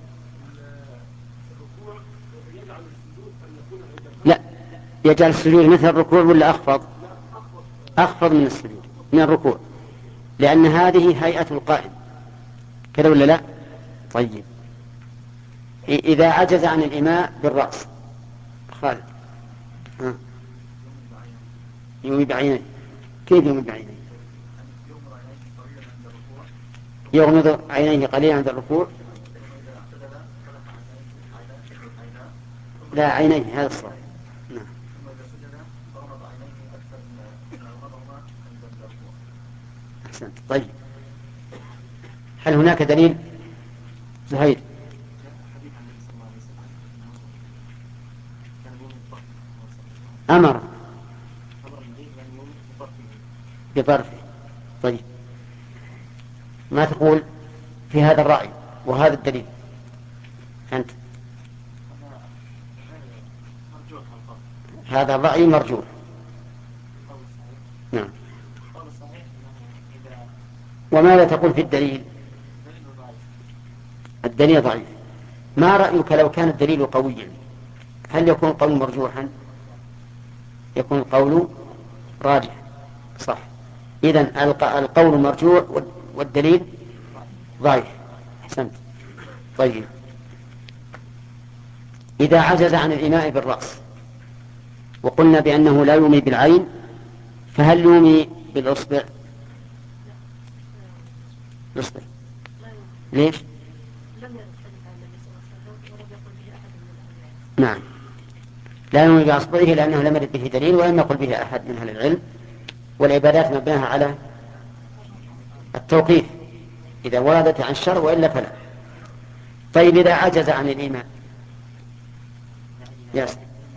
لا، يجعل السجود مثل الركوع ولا أخفض؟ أخفض من السجود، من الركوع، لأن هذه هيئة القائم كذا ولا لا؟ طيب، إذا عجز عن الإيماء بالرأس خالد ها يومي بعينيه. كيف يومي بعينيه؟ يغمض عينيه قليلا عند الركوع. لا، عينيه، هذا الصواب. نعم. أحسنت. طيب، هل هناك دليل زهير؟ أمر بطرفه. طيب، ما تقول في هذا الرأي وهذا الدليل أنت؟ هذا الرأي مرجوح. نعم. وماذا تقول في الدليل؟ الدليل ضعيف. ما رأيك لو كان الدليل قويا؟ هل يكون القول مرجوحا؟ يكون القول راجح. صح. إذن القول مرجوح والدليل ضعيف. أحسنت. طيب، إذا عجز عن الإيماء بالرأس وقلنا بأنه لا يومي بالعين، فهل يومي بالأصبع؟ الأصبع ليش؟ نعم، لا يومي بأصبعه لأنه لم يرد به دليل ولم يقل به أحد من أهل العلم، والعبادات مبناها على التوقيف إذا وردت عن الشرع، وإلا فلا. طيب، إذا عجز عن الإيمان يس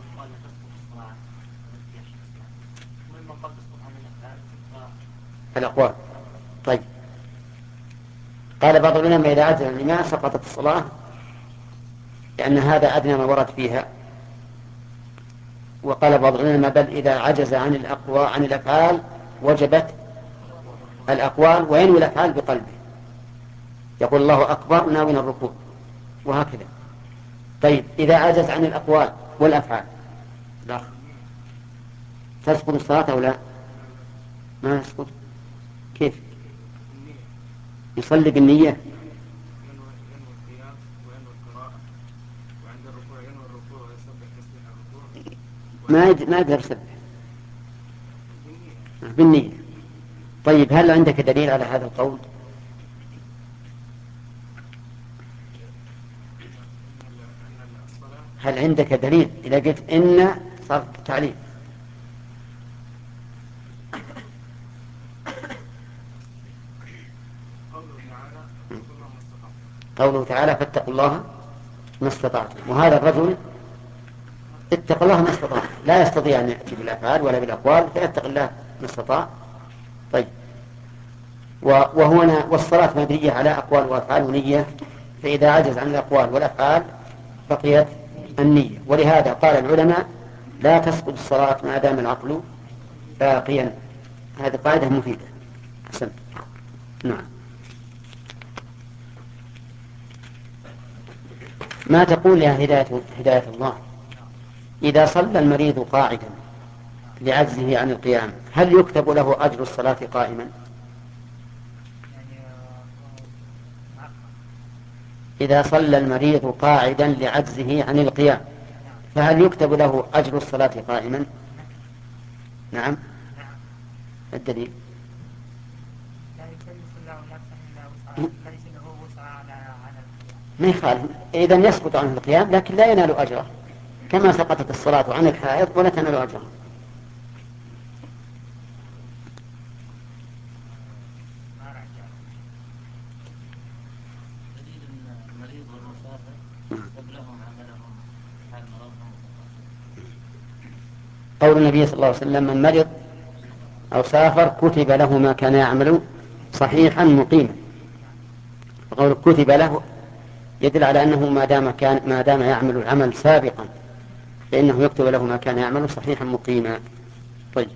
الأقوال. طيب، قال بعض العلماء إذا عجز عن الإيمان سقطت الصلاة، لأن هذا أدنى ما ورد فيها. وقال بعض العلماء بل إذا عجز عن الأقوى عن الأفعال وجبت الأقوال، وينوي الأفعال بقلبه، يقول الله أكبر ناوين الركوع، وهكذا. طيب، إذا عجز عن الأقوال والأفعال لا تسقط الصلاة أو لا؟ ما تسقط. كيف يصلي بالنية؟ ما يد... ما يقدر يسبح بالنية. طيب، هل عندك دليل على هذا القول؟ هل عندك دليل؟ إذا قلت إن صار تعليل. قوله تعالى فاتقوا الله ما استطعتم، وهذا الرجل اتق الله ما استطاع، لا يستطيع أن يأتي بالأفعال ولا بالأقوال فيتق الله ما استطاع. طيب، وهنا والصلاة مبنية على أقوال وأفعال ونية، فإذا عجز عن الأقوال والأفعال بقيت النية. ولهذا قال العلماء لا تسقط الصلاة ما دام العقل باقيا. هذه قاعدة مفيدة. أحسنت. نعم. ما تقول يا هداية, هداية الله إذا صلى المريض قاعدا لعجزه عن القيام هل يكتب له أجر الصلاة قائما؟ إذا صلى المريض قاعدا لعجزه عن القيام فهل يكتب له أجر الصلاة قائما؟ نعم. الدليل ما يخالف، إذن يسقط عنه القيام لكن لا ينال أجره كما سقطت الصلاة عن الحائض ولا تنال أجره. قول النبي صلى الله عليه وسلم من مرض أو سافر كتب له ما كان يعمل صحيحا مقيما. وقول كتب له يدل على أنه ما دام كان ما دام يعمل العمل سابقا فإنه يكتب له ما كان يعمل صحيحا مقيما. طيب،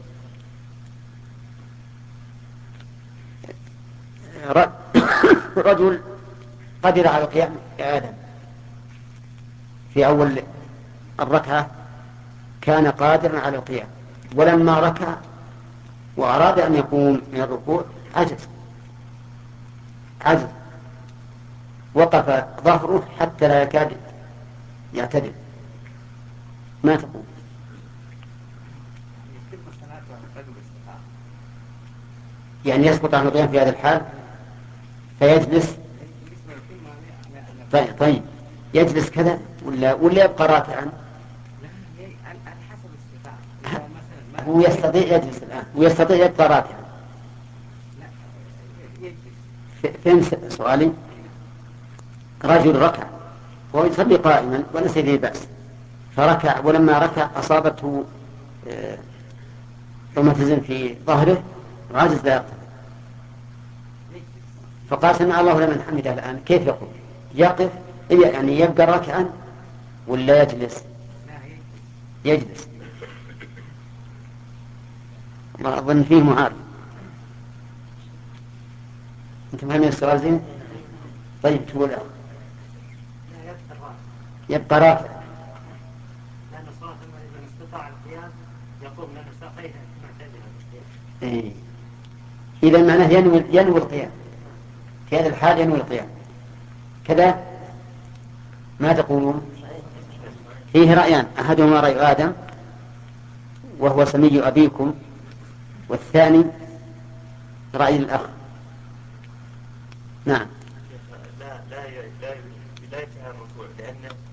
رجل قدر على القيام كآدم في أول الركعة كان قادرا على القيام، ولما ركع وأراد أن يقوم من الركوع عجز عجز وقف ظهره حتى لا يكاد يعتدل. ما تقول؟ يعني يسقط عن القيام في هذا الحال فيجلس. طيب, طيب يجلس كذا ولا ولا يبقى راكعا؟ هو يستطيع يجلس الآن ويستطيع يبقى راكعا. فين سؤالي؟ رجل ركع وهو يصلي قائما وليس فيه بأس فركع، ولما ركع أصابته روماتيزم في ظهره وعجز لا يقف فقال سمع الله لمن حمده. الآن كيف يقول؟ يقف يعني يبقى راكعا ولا يجلس؟ يجلس. ما أظن فيه معارض. أنتم فاهمين السؤال زين؟ طيب تقول أخ يبقى راكع لأن صلاة المريض من استطاع القيام يقوم لأنه ساقيه معتدلا. إيه. إذا معناه ينوي ينوي القيام في هذا الحال، ينوي القيام كذا. ما تقولون؟ فيه رأيان، أحدهما رأي آدم وهو سمي أبيكم، والثاني رأي الأخ. نعم. لا لا لا بدايتها الركوع، لأن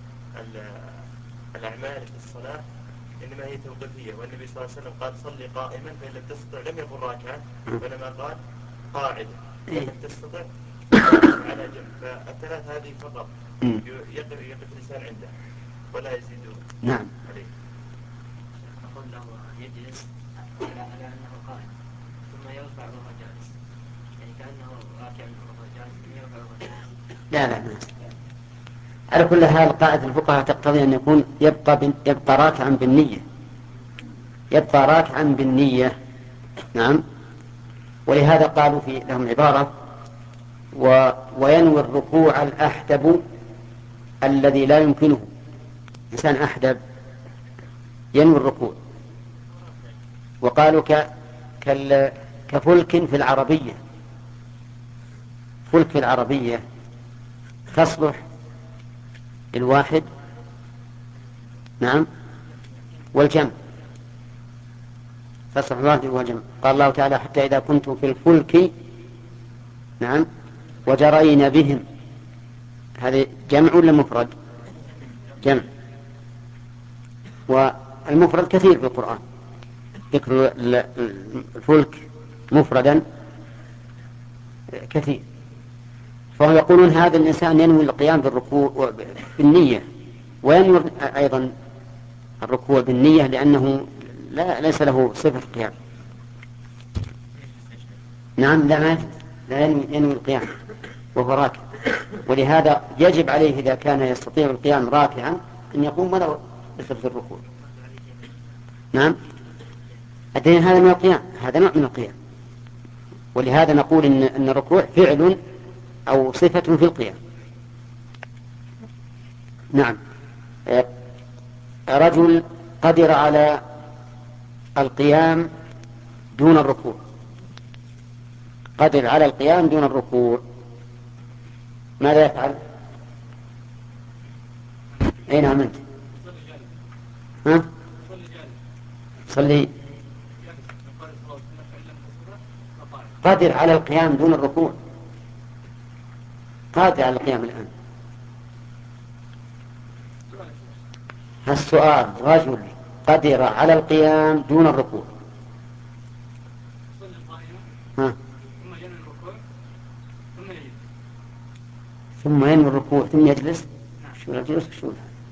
الأعمال في الصلاة إنما هي توقيفية، والنبي صلى الله عليه وسلم قال صلي قائما فإن لم تستطع لم يقل راكعا وإنما قال قاعدا فإن لم تستطع على جنب. فالثلاث هذه فقط يقف يقف الإنسان عنده ولا يزيد. نعم. عليه. أقول له يجلس على على أنه قائم ثم يرفع وهو جالس، يعني كأنه راكع وهو جالس يرفع وهو جالس. لا لا ما. على كل حال قاعدة الفقهاء تقتضي أن يكون يبقى بن يبقى راكعا بالنية، يبقى راكعا بالنية. نعم. ولهذا قالوا في لهم عبارة و وينوي الركوع الأحدب الذي لا يمكنه. إنسان أحدب ينوي الركوع. وقالوا ك كال كفلك في العربية، فلك في العربية تصلح الواحد نعم والجمع، تصلح الواحد والجمع. قال الله تعالى حتى إذا كنتم في الفلك نعم وجرين بهم. هذا جمع ولا مفرد؟ جمع. والمفرد كثير في القرآن، ذكر الفلك مفردا كثير. فهم يقولون هذا الإنسان ينوي القيام بالركوع بالنية وينوي أيضا الركوع بالنية لأنه لا ليس له صفة قيام. نعم لا ما لا ينوي القيام وهو راكع، ولهذا يجب عليه إذا كان يستطيع القيام راكعا أن يقوم ولو بصفة الركوع. نعم الدين هذا من القيام، هذا نوع من القيام، ولهذا نقول إن, إن الركوع فعل أو صفة في القيام. نعم رجل قدر على القيام دون الركوع، قدر على القيام دون الركوع، ماذا يفعل؟ أين أنت؟ ها؟ صلي. قادر على القيام دون الركوع، قادر على القيام الآن. السؤال رجل قدر على القيام دون الركوع، ها؟ ثم ينوي الركوع ثم يجلس. شو يجلس شو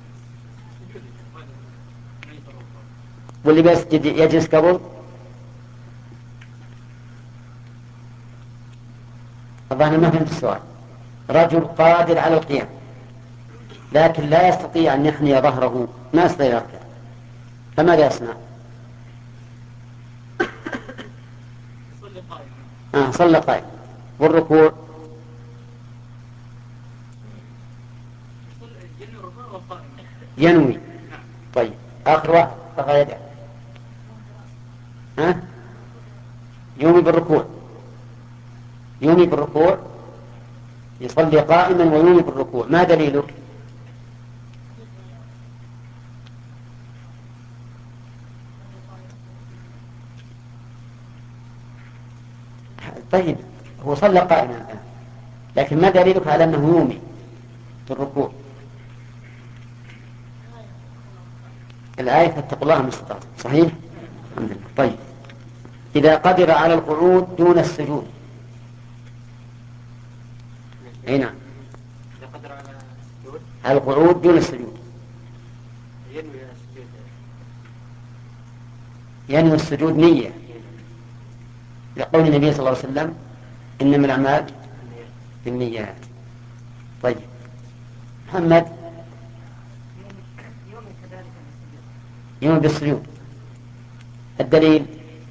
واللي بيسجد يجلس قبل؟ الظاهر ما فهمت السؤال. رجل قادر على القيام لكن لا يستطيع أن يحني ظهره، ما يستطيع يركع، فماذا يصنع؟ آه صلى قائم. والركوع ينوي. طيب آخر واحد رفع يده، ها؟ يومي بالركوع، يومي بالركوع، يصلي قائما ويومي بالركوع. ما دليلك؟ طيب هو صلى قائما الآن، لكن ما دليلك على أنه يومي بالركوع؟ الآية فاتقوا الله ما استطعتم، صحيح؟ الحمد لله. طيب إذا قدر على القعود دون السجود، أي نعم، إذا قدر على السجود على القعود دون السجود، ينوي السجود، ينوي السجود نية، لقول النبي صلى الله عليه وسلم إنما الأعمال بالنيات. طيب محمد يوم بالسجود، الدليل؟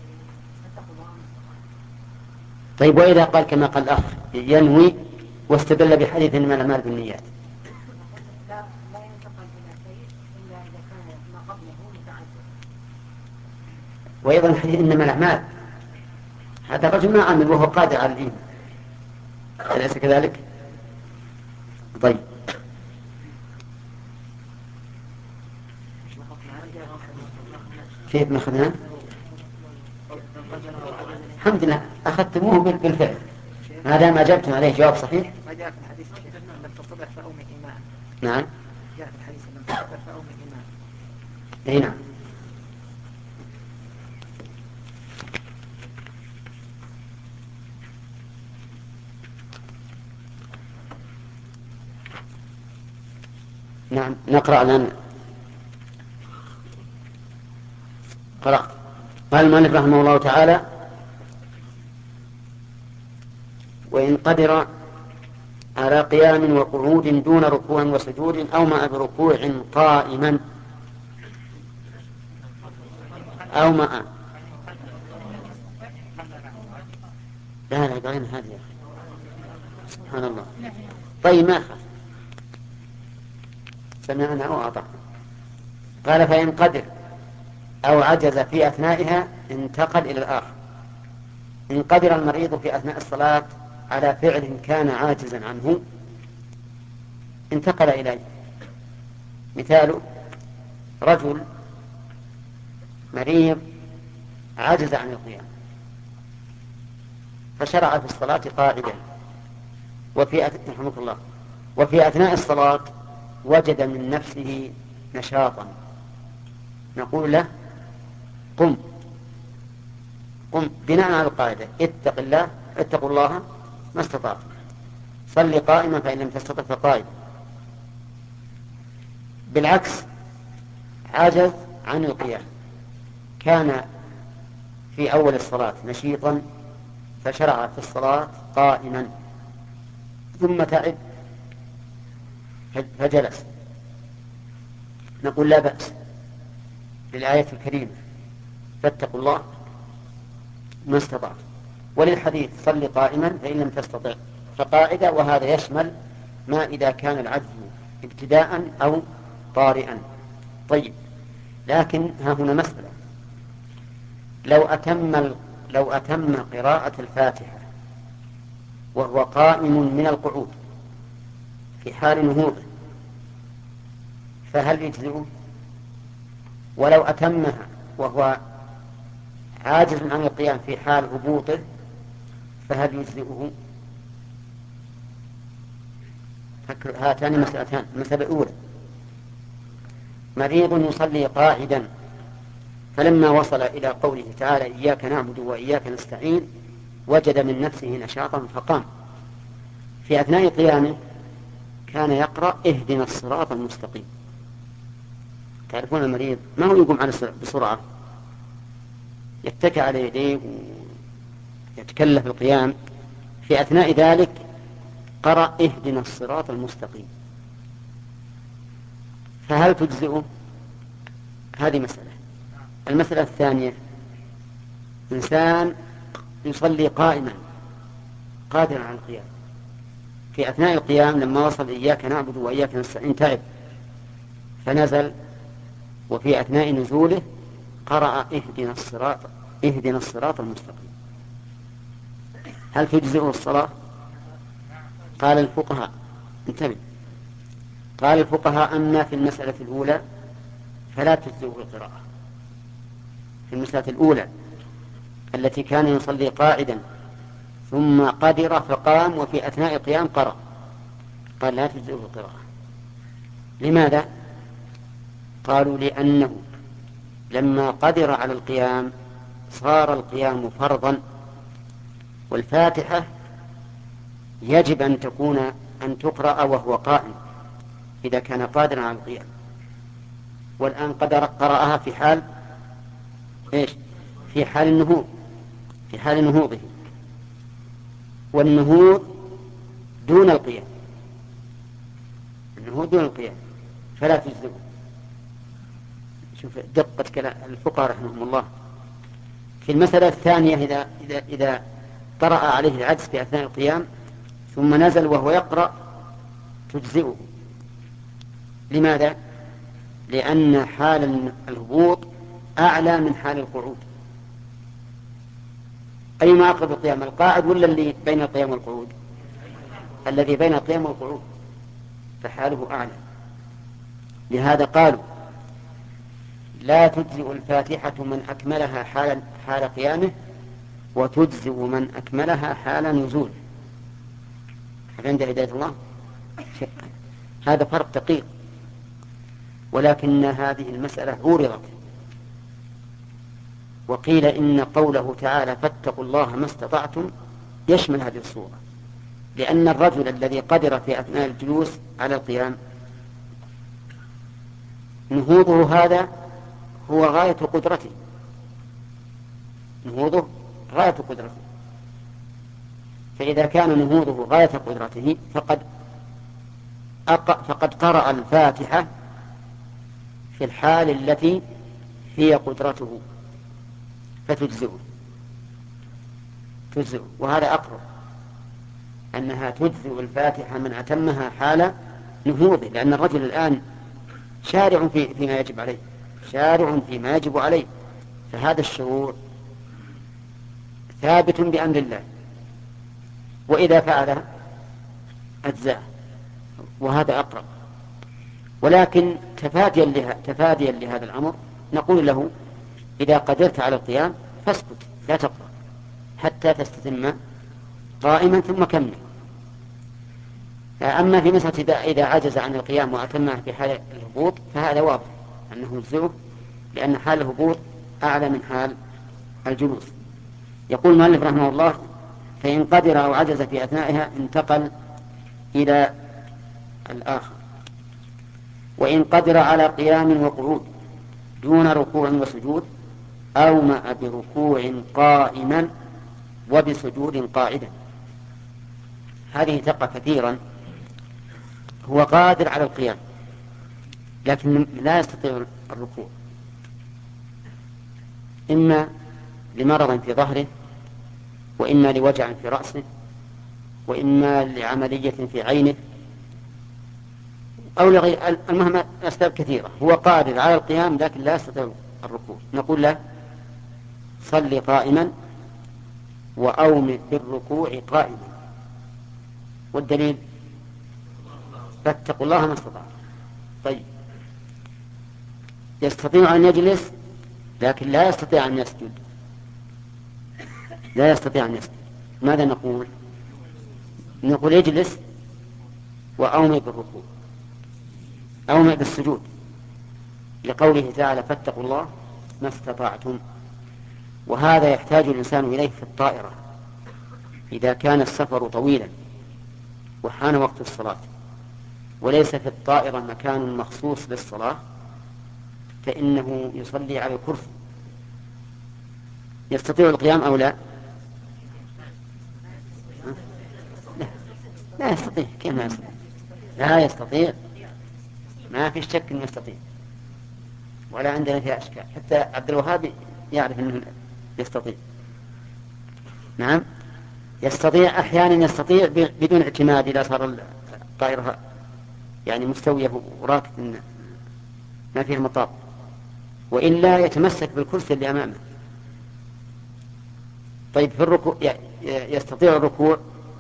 طيب وإذا قال كما قال الأخ ينوي واستدل بحديث إنما الأعمال بالنيات؟ لا لا ينتقل إلى شيء إلا إذا كان ما قبله متعدد. وأيضا حديث إنما الأعمال، هذا الرجل ما عمل وهو قادر على الإيمان، أليس كذلك؟ طيب كيف ما أخذنا؟ الحمد لله أخذتموه بالفعل، ما دام أجبتم عليه جواب صحيح. ما جاء في الحديث لم تستطع فأومئ إيمان. نعم جاء في الحديث لم تستطع فأومئ إيمان. أي نعم. نعم نقرأ الآن. قرأت. قال المؤلف رحمه الله تعالى: وإن قدر على قيام وقعود دون ركوع وسجود أو مع بركوع قائما أو مع لا لا بعين هذه يا أخي سبحان الله. طيب ما أخذ سمعنا أو أعطى. قال: فإن قدر أو عجز في أثنائها انتقل إلى الآخر. إن قدر المريض في أثناء الصلاة على فعل كان عاجزا عنه انتقل إليه. مثال: رجل مريض عجز عن القيام فشرع في الصلاة قاعدا، وفي رحمك الله وفي أثناء الصلاة وجد من نفسه نشاطا، نقول له: قم قم بناء على القاعدة: اتق الله اتقوا الله ما استطعت، صل قائما فإن لم تستطع فقائما. بالعكس عجز عن القيام، كان في أول الصلاة نشيطا فشرع في الصلاة قائما ثم تعب فجلس، نقول لا بأس للآية الكريمة فاتقوا الله ما استطعت، وللحديث صل قائما فإن لم تستطع فقاعدة، وهذا يشمل ما إذا كان العجز ابتداء أو طارئا. طيب، لكن ها هنا مسألة، لو أتم لو أتم قراءة الفاتحة وهو قائم من القعود في حال نهوضه فهل يجزئه؟ ولو أتمها وهو عاجز عن القيام في حال هبوطه فهل يجزئه؟ هاتان مسألتان. المسألة الأولى، مريض يصلي قاعدا فلما وصل إلى قوله تعالى إياك نعبد وإياك نستعين وجد من نفسه نشاطا فقام، في أثناء قيامه كان يقرأ اهدنا الصراط المستقيم. تعرفون المريض ما هو يقوم على بسرعة، يتكى على يديه ويتكلف القيام، في أثناء ذلك قرأ اهدنا الصراط المستقيم، فهل تجزئه؟ هذه مسألة. المسألة الثانية، إنسان يصلي قائما قادرا على القيام، في أثناء القيام لما وصل إياك نعبد وإياك نستعين تعب فنزل، وفي أثناء نزوله قرأ اهدنا الصراط اهدنا الصراط المستقيم، هل تجزئه الصلاة؟ قال الفقهاء انتبه قال الفقهاء أما في المسألة الأولى فلا تجزئه القراءة. في المسألة الأولى التي كان يصلي قاعدا ثم قدر فقام وفي أثناء القيام قرأ، قال لا تجزئه القراءة. لماذا؟ قالوا لأنه لما قدر على القيام صار القيام فرضا، والفاتحة يجب أن تكون أن تقرأ وهو قائم إذا كان قادرا على القيام، والآن قدر قرأها في حال إيش؟ في حال النهوض، في حال نهوضه، والنهوض دون القيام، النهوض دون القيام فلا تجزئه. شوف دقة كلام الفقهاء رحمهم الله. في المسألة الثانية إذا إذا إذا طرأ عليه العجز في أثناء القيام ثم نزل وهو يقرأ تجزئه. لماذا؟ لأن حال الهبوط أعلى من حال القعود. أيما أقرب القيام، القاعد ولا اللي بين القيام والقعود؟ الذي بين القيام والقعود، فحاله أعلى. لهذا قالوا لا تجزئ الفاتحة من أكملها حال, حال قيامه وتجزئ من أكملها حال نزوله. عند هداية الله هذا فرق دقيق، ولكن هذه المسألة عورضت وقيل إن قوله تعالى فاتقوا الله ما استطعتم يشمل هذه الصورة، لأن الرجل الذي قدر في أثناء الجلوس على القيام نهوضه هذا هو غاية قدرته، نهوضه غاية قدرته، فإذا كان نهوضه غاية قدرته فقد أق... فقد قرأ الفاتحة في الحال التي هي قدرته فتجزئه تجزئه وهذا أقرب أنها تجزئ الفاتحة من أتمها حال نهوضه، لأن الرجل الآن شارع في فيما يجب عليه، شارع فيما يجب عليه، فهذا الشعور ثابت بأمر الله، وإذا فعل أجزاء، وهذا أقرب. ولكن تفاديا, له... تفاديا لهذا الأمر نقول له إذا قدرت على القيام فاسكت لا تقرأ حتى تستتم قائما ثم كمل. أما في مسألة إذا عجز عن القيام وأتمها في حال الهبوط فهذا واضح أنه يجزئه، لأن حال الهبوط أعلى من حال الجلوس. يقول المؤلف رحمه الله فإن قدر أو عجز في أثنائها انتقل إلى الآخر. وإن قدر على قيام وقعود دون ركوع وسجود أومأ بركوع قائما وبسجود قاعدا. هذه تقع كثيرا، هو قادر على القيام لكن لا يستطيع الركوع، إما لمرض في ظهره، وإما لوجع في رأسه، وإما لعملية في عينه، أو لغير، المهم أسباب كثيرة. هو قادر على القيام لكن لا يستطيع الركوع، نقول له صل قائما وأومئ بالركوع قائما. والدليل فاتقوا الله ما استطعتم. طيب، يستطيع أن يجلس لكن لا يستطيع أن يسجد، لا يستطيع أن يسجد، ماذا نقول؟ نقول يجلس وأومئ بالركوع، أومئ بالسجود، لقوله تعالى فاتقوا الله ما استطعتم. وهذا يحتاج الإنسان إليه في الطائرة إذا كان السفر طويلا وحان وقت الصلاة وليس في الطائرة مكان مخصوص للصلاة، فإنه يصلي على الكرسي. يستطيع القيام أو لا؟ لا يستطيع. كيف ما يستطيع؟ لا يستطيع، ما في شك أنه يستطيع، ولا عندنا فيها أشكال. حتى عبد الوهاب يعرف أنه يستطيع. نعم يستطيع أحيانا، يستطيع بدون اعتماد إذا صار الطائرة يعني مستوية وراكد ما فيها مطاب، وإلا يتمسك بالكرسي اللي أمامه. طيب في الركوع يستطيع الركوع؟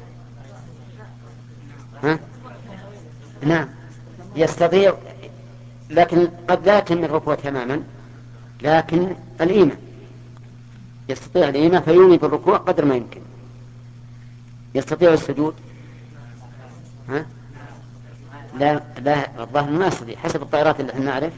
ها؟ نعم يستطيع، لكن قد لا يتم الركوع تماما، لكن الإيمة يستطيع الإيمة فيومي بالركوع قدر ما يمكن. يستطيع السجود؟ ها؟ لا لا الظاهر ما يستطيع حسب الطائرات اللي احنا نعرف.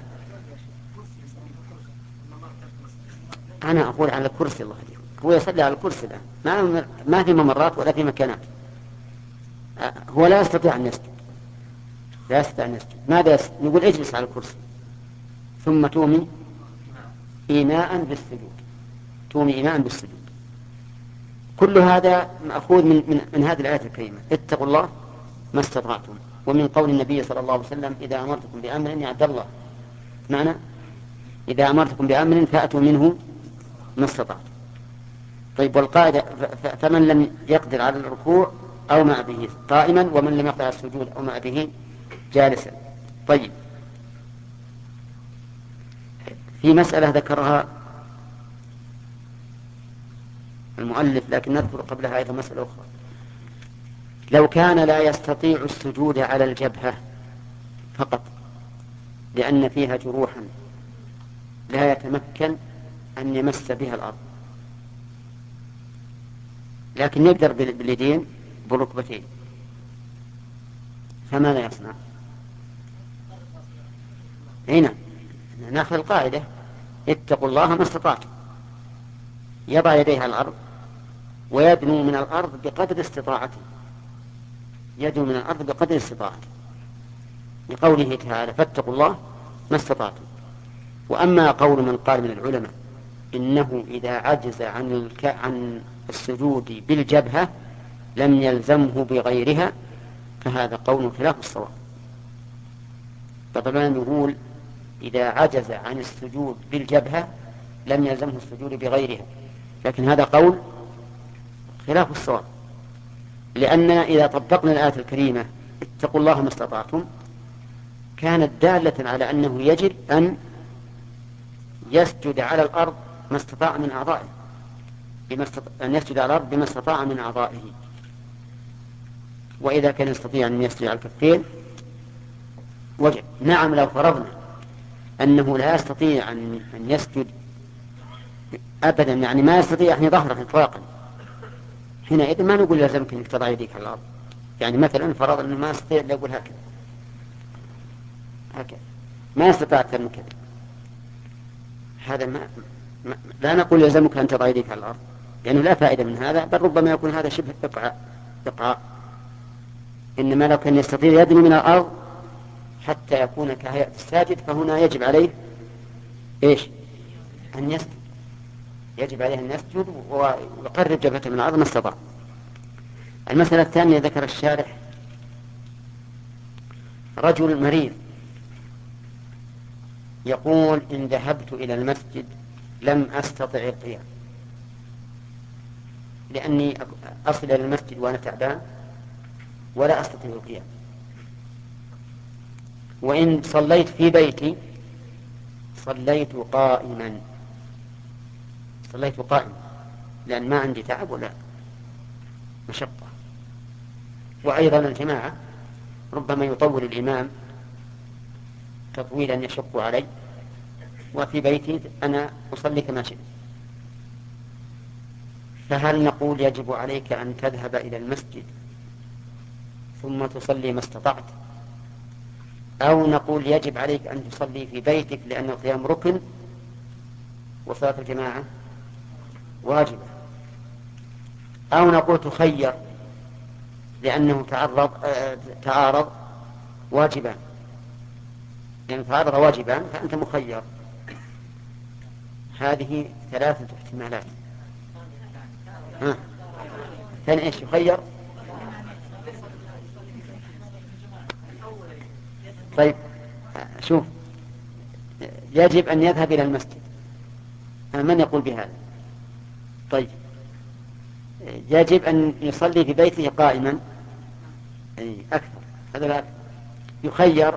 أنا أقول على الكرسي، الله عليكم، هو يصلي على الكرسي الآن، ما ما في ممرات ولا في مكانات. هو لا يستطيع أن يسجد، لا يستطيع أن يسجد. ماذا يسجد؟ نقول اجلس على الكرسي ثم تومي إيماء بالسجود، تومي إيماء بالسجود. كل هذا مأخوذ من, من, من هذه الآية الكريمة اتقوا الله ما استطعتم، ومن قول النبي صلى الله عليه وسلم إذا أمرتكم بأمر يا عبد الله، معنى إذا أمرتكم بأمر فأتوا منه ما استطعتم. طيب والقاعدة فمن لم يقدر على الركوع أومأ به قائما، ومن لم يقدر على السجود أومأ به جالسا. طيب في مسألة ذكرها المؤلف لكن نذكر قبلها أيضا مسألة أخرى. لو كان لا يستطيع السجود على الجبهة فقط لأن فيها جروحا لا يتمكن أن يمس بها الأرض، لكن يقدر باليدين بالركبتين، فماذا يصنع؟ هنا ناخذ القاعدة اتقوا الله ما استطعتم، يضع يديه على الأرض ويدنو من الأرض بقدر استطاعته، يدنو من الأرض بقدر استطاعته، لقوله تعالى فاتقوا الله ما استطعتم. وأما قول من قال من العلماء إنه إذا عجز عن, الك... عن السجود بالجبهة لم يلزمه بغيرها، فهذا قول خلاف الصواب. طبعا نقول إذا عجز عن السجود بالجبهة لم يلزمه السجود بغيرها، لكن هذا قول خلاف الصواب، لأننا إذا طبقنا الآية الكريمة اتقوا الله ما استطعتم كانت دالة على أنه يجب أن يسجد على الأرض ما استطاع من أعضائه، بما استطاع أن يسجد على الأرض بما استطاع من أعضائه. وإذا كان يستطيع أن يسجد على الكفين وجب. نعم لو فرضنا أنه لا يستطيع أن يسجد أبدا، يعني ما يستطيع أن يظهر إطلاقا، حينئذ ما نقول لازمك أنك تضع يديك على الأرض. يعني مثلا فرض أنه ما يستطيع لا يقول هكذا هكذا ما يستطيع أكثر من كذا، هذا ما, ما لا نقول لازمك أن تضع يديك على الأرض، لأنه لا فائدة من هذا، بل ربما يكون هذا شبه إقعاء إقعاء. إنما لو كان يستطيع يدنو من الأرض حتى يكون كهيئة الساجد فهنا يجب عليه إيش؟ أن يسجد، يجب عليه أن يسجد ويقرب جبهته من الأرض ما استطاع. المسألة الثانية ذكر الشارح رجل مريض يقول إن ذهبت إلى المسجد لم أستطع القيام، لأني أصل إلى المسجد وأنا تعبان ولا أستطيع القيام، وإن صليت في بيتي صليت قائما صليت قائما لأن ما عندي تعب ولا مشقة. وأيضا الجماعة ربما يطول الإمام تطويلا يشق علي، وفي بيتي أنا أصلي كما شئت. فهل نقول يجب عليك أن تذهب إلى المسجد ثم تصلي ما استطعت، أو نقول يجب عليك أن تصلي في بيتك لأن القيام ركن وصلاة الجماعة واجبة، أو نقول تخير لأنه تعرض تعارض واجبان، يعني تعارض واجبان فأنت مخير. هذه ثلاثة احتمالات. ها ثاني ايش يخير؟ طيب شوف، يجب أن يذهب إلى المسجد، من يقول بهذا؟ طيب يجب أن يصلي في بيته قائما، أي أكثر، هذا لا يخير،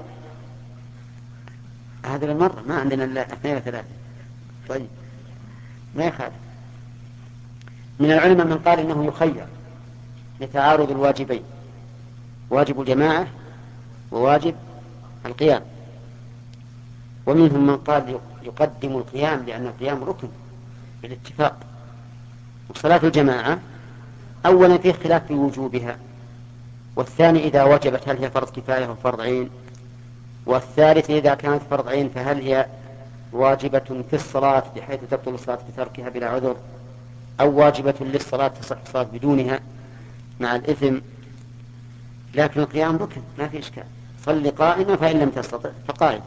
هذا المرة ما عندنا إلا اثنين وثلاثة. طيب ما يخالف. من العلماء من قال إنه يخير لتعارض الواجبين، واجب الجماعة وواجب القيام، ومنهم من قال يقدم القيام لأن القيام ركن بالاتفاق. وصلاة الجماعة أولا فيه خلاف في وجوبها، والثاني إذا وجبت هل هي فرض كفاية أو فرض عين، والثالث إذا كانت فرض عين فهل هي واجبة في الصلاة بحيث تبطل الصلاة بتركها بلا عذر، أو واجبة للصلاة تصح الصلاة بدونها مع الإثم. لكن القيام ركن ما في إشكال، صل قائما فإن لم تستطع فقائد.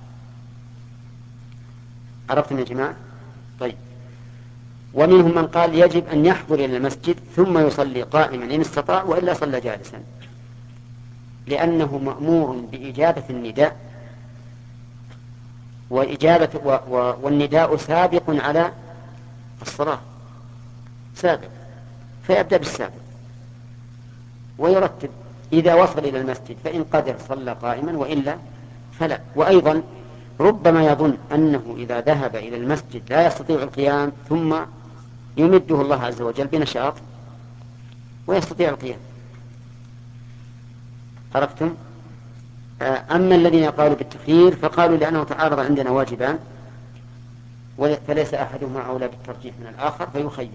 عرفتم يا جماعة؟ طيب. ومنهم من قال يجب أن يحضر إلى المسجد ثم يصلي قائما إن استطاع، وإلا صلى جالسا، لأنه مأمور بإجابة النداء، وإجابة و و والنداء سابق على الصلاة، سابق، فيبدأ بالسابق ويرتب. إذا وصل إلى المسجد فإن قدر صلى قائما وإلا فلا. وأيضا ربما يظن أنه إذا ذهب إلى المسجد لا يستطيع القيام ثم يمده الله عز وجل بنشاط ويستطيع القيام. عرفتم؟ أما الذين قالوا بالتخيير فقالوا لأنه تعارض عندنا واجبان فليس أحدهما أولى بالترجيح من الآخر فيخير.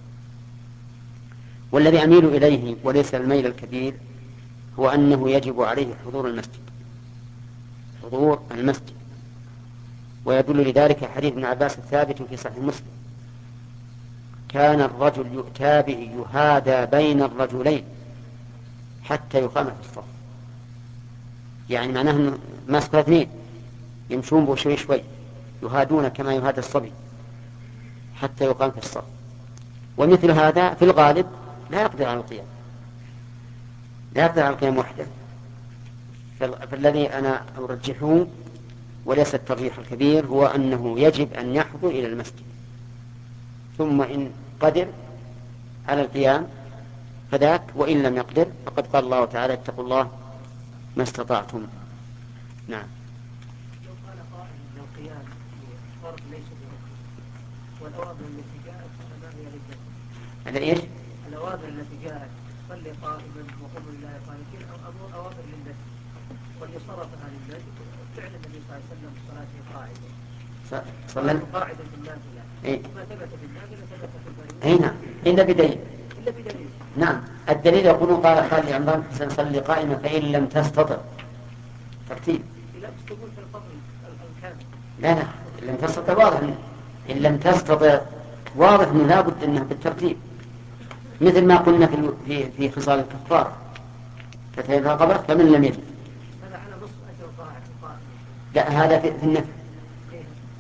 والذي أميل إليه وليس الميل الكبير هو أنه يجب عليه حضور المسجد، حضور المسجد. ويدل لذلك حديث ابن عباس الثابت في صحيح مسلم: كان الرجل يؤتى به يهادى بين الرجلين حتى يقام في الصف، يعني معناه أنه مسكوا اثنين يمشون به شوي شوي يهادون كما يهادى الصبي حتى يقام في الصف. ومثل هذا في الغالب لا يقدر على القيام، لا يقدر على القيام وحده. فالذي أنا أرجحه وليس الترجيح الكبير هو أنه يجب أن يحضر إلى المسجد، ثم إن قدر على القيام فذاك، وإن لم يقدر فقد قال الله تعالى: اتقوا الله ما استطعتم. نعم. لو قال قائل ان القيام فرض ليس بركن، والاوامر التي جاءت فما هي للجنة؟ هذا ايش؟ الاوامر التي جاءت صلي قائما وقوموا لله قانتين او اوامر للنفس، واللي صرفها للنفس فعل النبي صلى الله عليه وسلم صلاته قاعدا صلى قاعدا في النافله، إيه؟ ما ثبت في النافله ثبت في الفريضه. اي نعم، الا بدليل. الا بدليل. نعم، الدليل يقولون قال خالد عمران سنصلي قائما فإن لم تستطع، ترتيب. لا تقول في الفضل الكامل. لا لا، إن لم تستطع واضح، إن لم تستطع واضح أنه لا بد أنها بالترتيب، مثل ما قلنا في في في خصال الكفار: فإذا قبض فمن لم يجد. هذا على نصف أجر قائم. لا، هذا في, في النفل.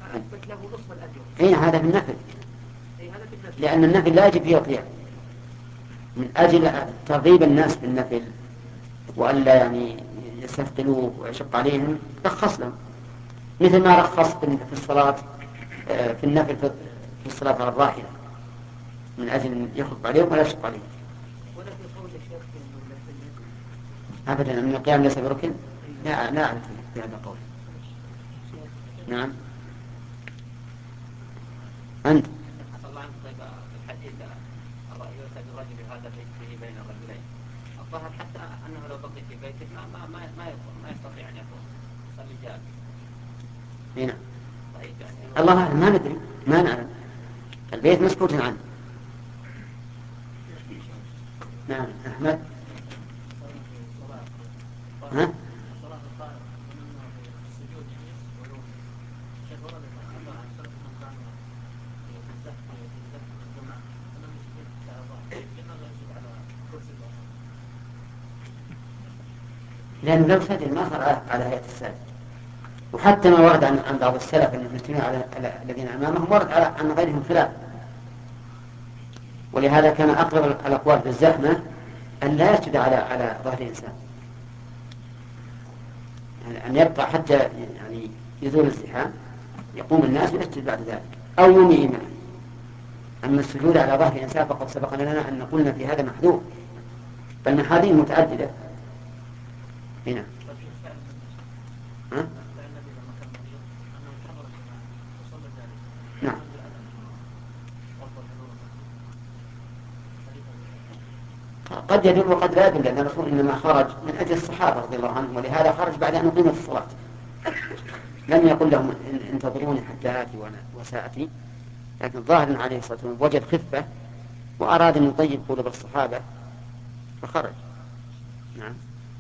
يثبت له نصف الأجر. أين هذا في النفل؟ أي هذا في النفل. لأن النفل لا يجب فيه القيام، من أجل ترغيب الناس في النفل وألا يعني يستثقلوه ويشق عليهم رخص لهم، مثل ما رخص في الصلاة في النفل في الصلاة على الراحلة من أجل أن يخف عليهم ولا يشق عليهم. ولا في قول الشيخ أبدا أن القيام ليس بركن، لا لا أعرف في هذا القول. نعم أنت حصل الله عنك. طيب في الحديث يؤتى بالرجل هذا بيته بين الرجلين، الظاهر حتى أنه لو بقي في بيته ما ما ما ما, ما يستطيع أن يكون يصلي جالس. هنا طيب يعني الله أعلم، ما ندري ما نعلم، البيت مسكوت عنه. نعم أحمد. ها؟ لأنه لو سجد ما صار على هيئة السجد، وحتى ما ورد عن بعض السلف أن المسلمين على الذين أمامهم ورد عن غيرهم خلاف، ولهذا كان أقرب الأقوال بالزحمة أن لا يسجد على على ظهر الإنسان، يعني أن يبقى حتى يعني يزول الازدحام يقوم الناس ويسجد بعد ذلك أو يومي إيمان. أما السجود على ظهر الإنسان فقد سبق لنا أن قلنا في هذا محذور، بل محاذير متعددة. هنا ها؟ نعم قد يدل وقد لا يدل، لأن الرسول إنما خرج من أجل الصحابة رضي الله عنهم، ولهذا خرج بعد أن أقيمت الصلاة، لم يقل لهم انتظروني حتى آتي وساعتي، لكن ظاهر عليه الصلاة والسلام وجد خفة وأراد أن يطيب قلوب الصحابة فخرج. نعم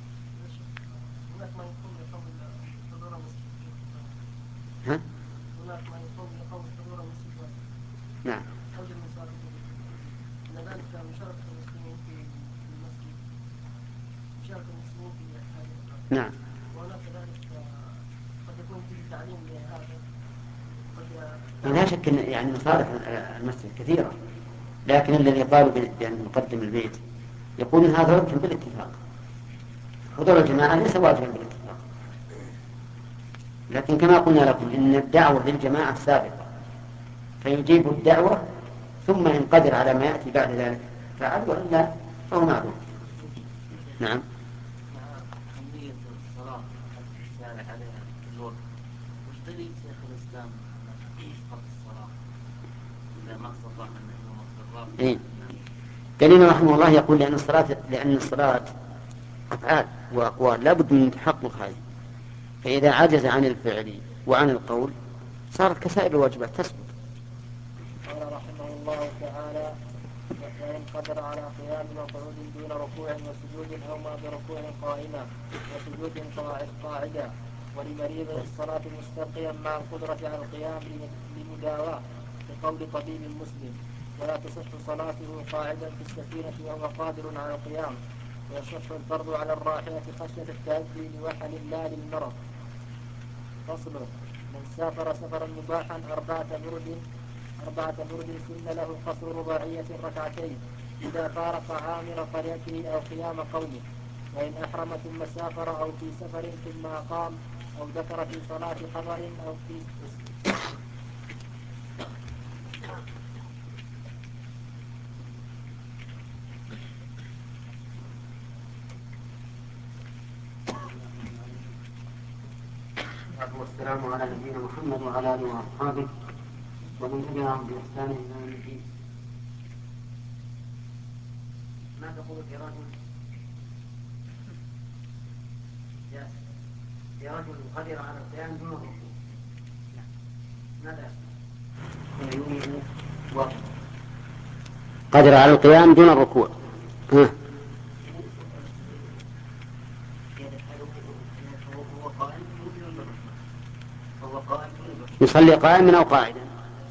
ها؟ نعم نعم لا شك أن يعني مصالح المسجد كثيرة، لكن الذي قالوا بأن نقدم البيت يقول إن هذا ركن بالاتفاق، حضور الجماعة ليس واجبا بالاتفاق، لكن كما قلنا لكم إن الدعوة للجماعة سابقة، فيجيب الدعوة ثم إن قدر على ما يأتي بعد ذلك فعل، وإلا فهو معذور. نعم أهمية الصلاة الشارع عليها في الوقت، وش دليل شيخ الإسلام صفة الصلاة إذا ما استطاع أنه مصدر إيه؟ دليل رحمه الله يقول لأن الصلاة لأن الصلاة أفعال وأقوال لا بد من تحقق هذه، فإذا عجز عن الفعل وعن القول صارت كسائر الواجبات تسقط. قال رحمه الله تعالى: وإن قدر على قيام وقعود دون ركوع وسجود أو ما بركوع قائما وسجود قاعدا، ولمريض الصلاة مستلقيا مع القدرة على القيام لمداواة، بقول طبيب مسلم: ولا تصح صلاته قاعدا في السفينة وهو قادر على القيام، ويصح الفرض على الراحلة خشية التأدي لوحل لا للمرض. فصل: من سافر سفرا مباحا أربعة برد أربعة برد سن له قصر رباعية ركعتين إذا فارق عامر قريته أو قيام قومه، وإن أحرم ثم سافر أو في سفر ثم أقام أو ذكر في صلاة حضر أو في والسلام على نبينا محمد وعلى آله وأصحابه ومن تبعهم بإحسان إلى يوم الدين. ما تقول في رجل في رجل قدر على القيام دون الركوع، ماذا يفعل؟ قدر على القيام دون الركوع، ها؟ يصلي قائما أو قاعدا؟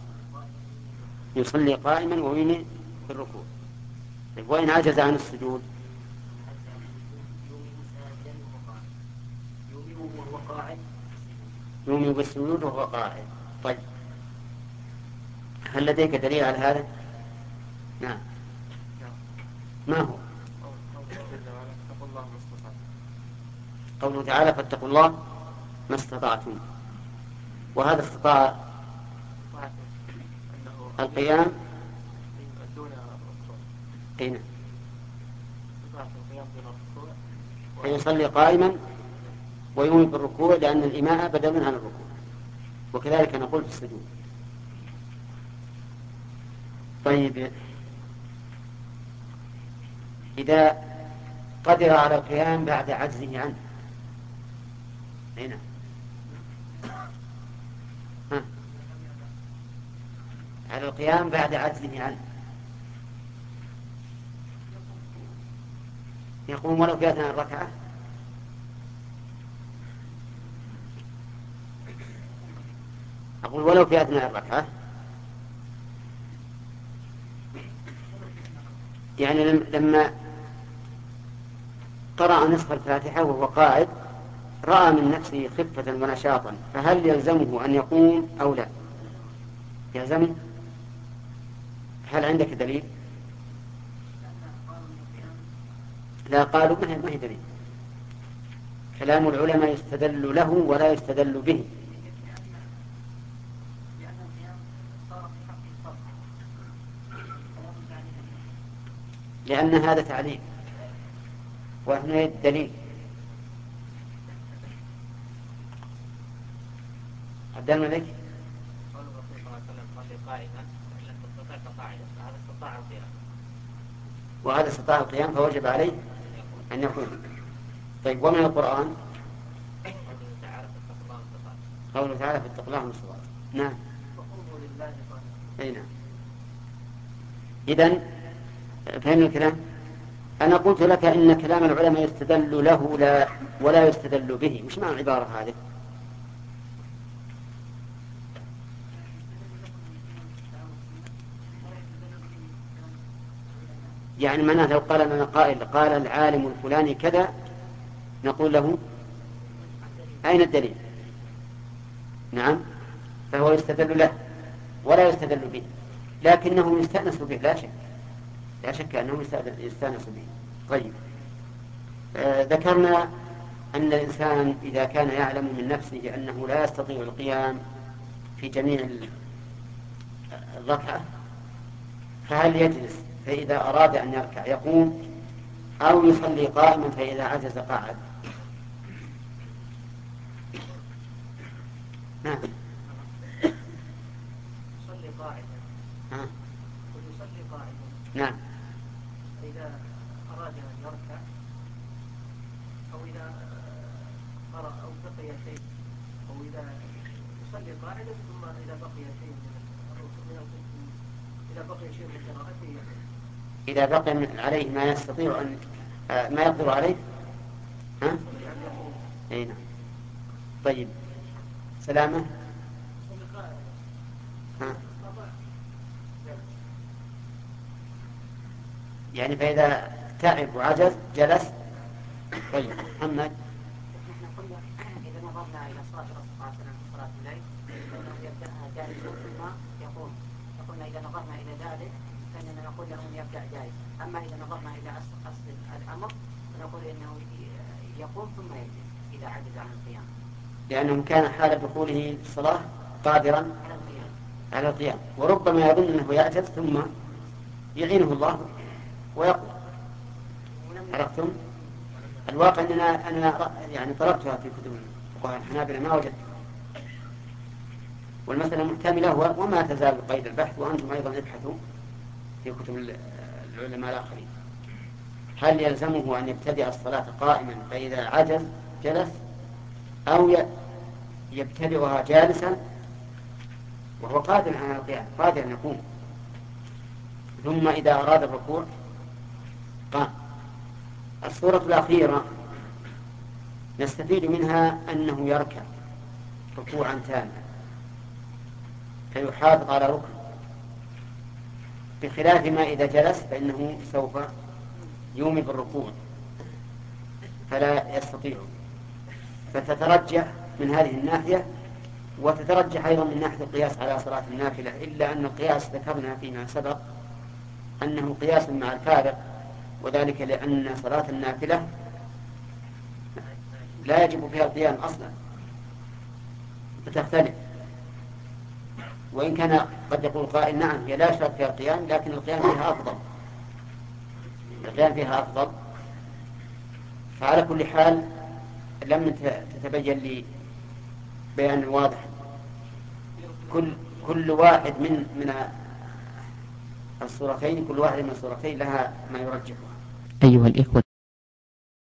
يصلي قائما ويني في الركوع. وإن عجز عن السجود يومي بالسجود وهو قاعد. طيب، هل لديك دليل على هذا؟ نعم. ما هو؟ قوله تعالى فاتقوا الله ما استطعتم، وهذا استطاع القيام هنا فيصلي قائما ويومي بالركوع لأن الإماء بدل عن الركوع، وكذلك نقول في السجود. طيب، إذا قدر على القيام بعد عجزه عنه هنا ها. على القيام بعد عجزه عنه يقوم ولو في أثناء الركعة. أقول ولو في أثناء الركعة، يعني لما قرأ نصف الفاتحة وهو قاعد رأى من نفسه خفة ونشاطا، فهل يلزمه أن يقوم أو لا؟ يلزمه. هل عندك دليل؟ لا، قالوا ما هي, ما هي دليل. كلام العلماء يستدل له ولا يستدل به. لأن هذا تعليم وهنا الدليل. عبد الملك وهذا استطاع القيام فوجب عليه أن يكون. طيب، ومن القرآن قوله تعالى فاتقوا الله ما استطعتم. نعم. أي نعم. إذن فهم الكلام. أنا قلت لك إن كلام العلماء يستدل له لا ولا يستدل به. مش معنى العبارة هذه؟ يعني معناه لو قال لنا قائل قال العالم الفلاني كذا نقول له أين الدليل؟ نعم، فهو يستدل له ولا يستدل به، لكنه يستأنس به لا شك، لا شك أنه يستأنس به. طيب، آه ذكرنا أن الإنسان إذا كان يعلم من نفسه أنه لا يستطيع القيام في جميع الركعة فهل يجلس فإذا أراد أن يركع يقوم أو يصلي قائما فإذا عجز قاعد؟ نعم. يصلي قاعدا. ها. يصلي قاعدا. نعم. إذا أراد أن يركع أو إذا قرأ أو بقي شيء أو إذا يصلي قاعدا ثم إذا بقي شيء من إذا بقي شيء من قراءته إذا بقي عليه ما يستطيع أن ما يقدر عليه ها؟ أي نعم. طيب، سلامة. ها. يعني فإذا تعب وعجز جلس. طيب، محمد. نحن قلنا إذا نظرنا إلى صلاة الرسول صلى الله عليه وسلم في صلاة الليل فإنه يبدأها جالسا ثم يقوم. فقلنا إذا نظرنا إلى ذلك فإننا نقول له يبدأ جالس. أما إذا نظرنا إلى أصل الأمر فنقول إنه يقوم ثم يجلس إذا عجز عن القيام، لأنه كان حال دخوله في الصلاة قادرا على القيام، وربما يظن أنه يعجز ثم يعينه الله ويقوم. عرفتم؟ الواقع أننا أنا يعني طلبتها في كتب الفقهاء الحنابلة ما وجدت، والمسألة محتملة وما تزال قيد البحث، وأنتم أيضا ابحثوا في كتب العلماء الآخرين. هل يلزمه أن يبتدئ الصلاة قائما فإذا عجز جلس أو يبتدئها جالسا وهو قادر على القيام قادر أن يقوم، ثم إذا أراد الركوع قام؟ الصورة الأخيرة نستفيد منها أنه يركع ركوعا تاما فيحافظ على ركن، بخلاف ما إذا جلس فإنه سوف يومي بالركوع فلا يستطيع. فتترجح من هذه الناحية وتترجح أيضا من ناحية القياس على صلاة النافلة، إلا أن القياس ذكرنا فيما سبق أنه قياس مع الفارق، وذلك لأن صلاة النافلة لا يجب فيها القيام أصلا فتختلف. وإن كان قد يقول قائل نعم هي لا شرط فيها القيام، لكن القيام فيها أفضل، القيام فيها أفضل. فعلى كل حال لم تتبين لي بيان واضح. كل كل واحد من من الصورتين كل واحد من الصورتين لها ما يرجحها. أيها الإخوة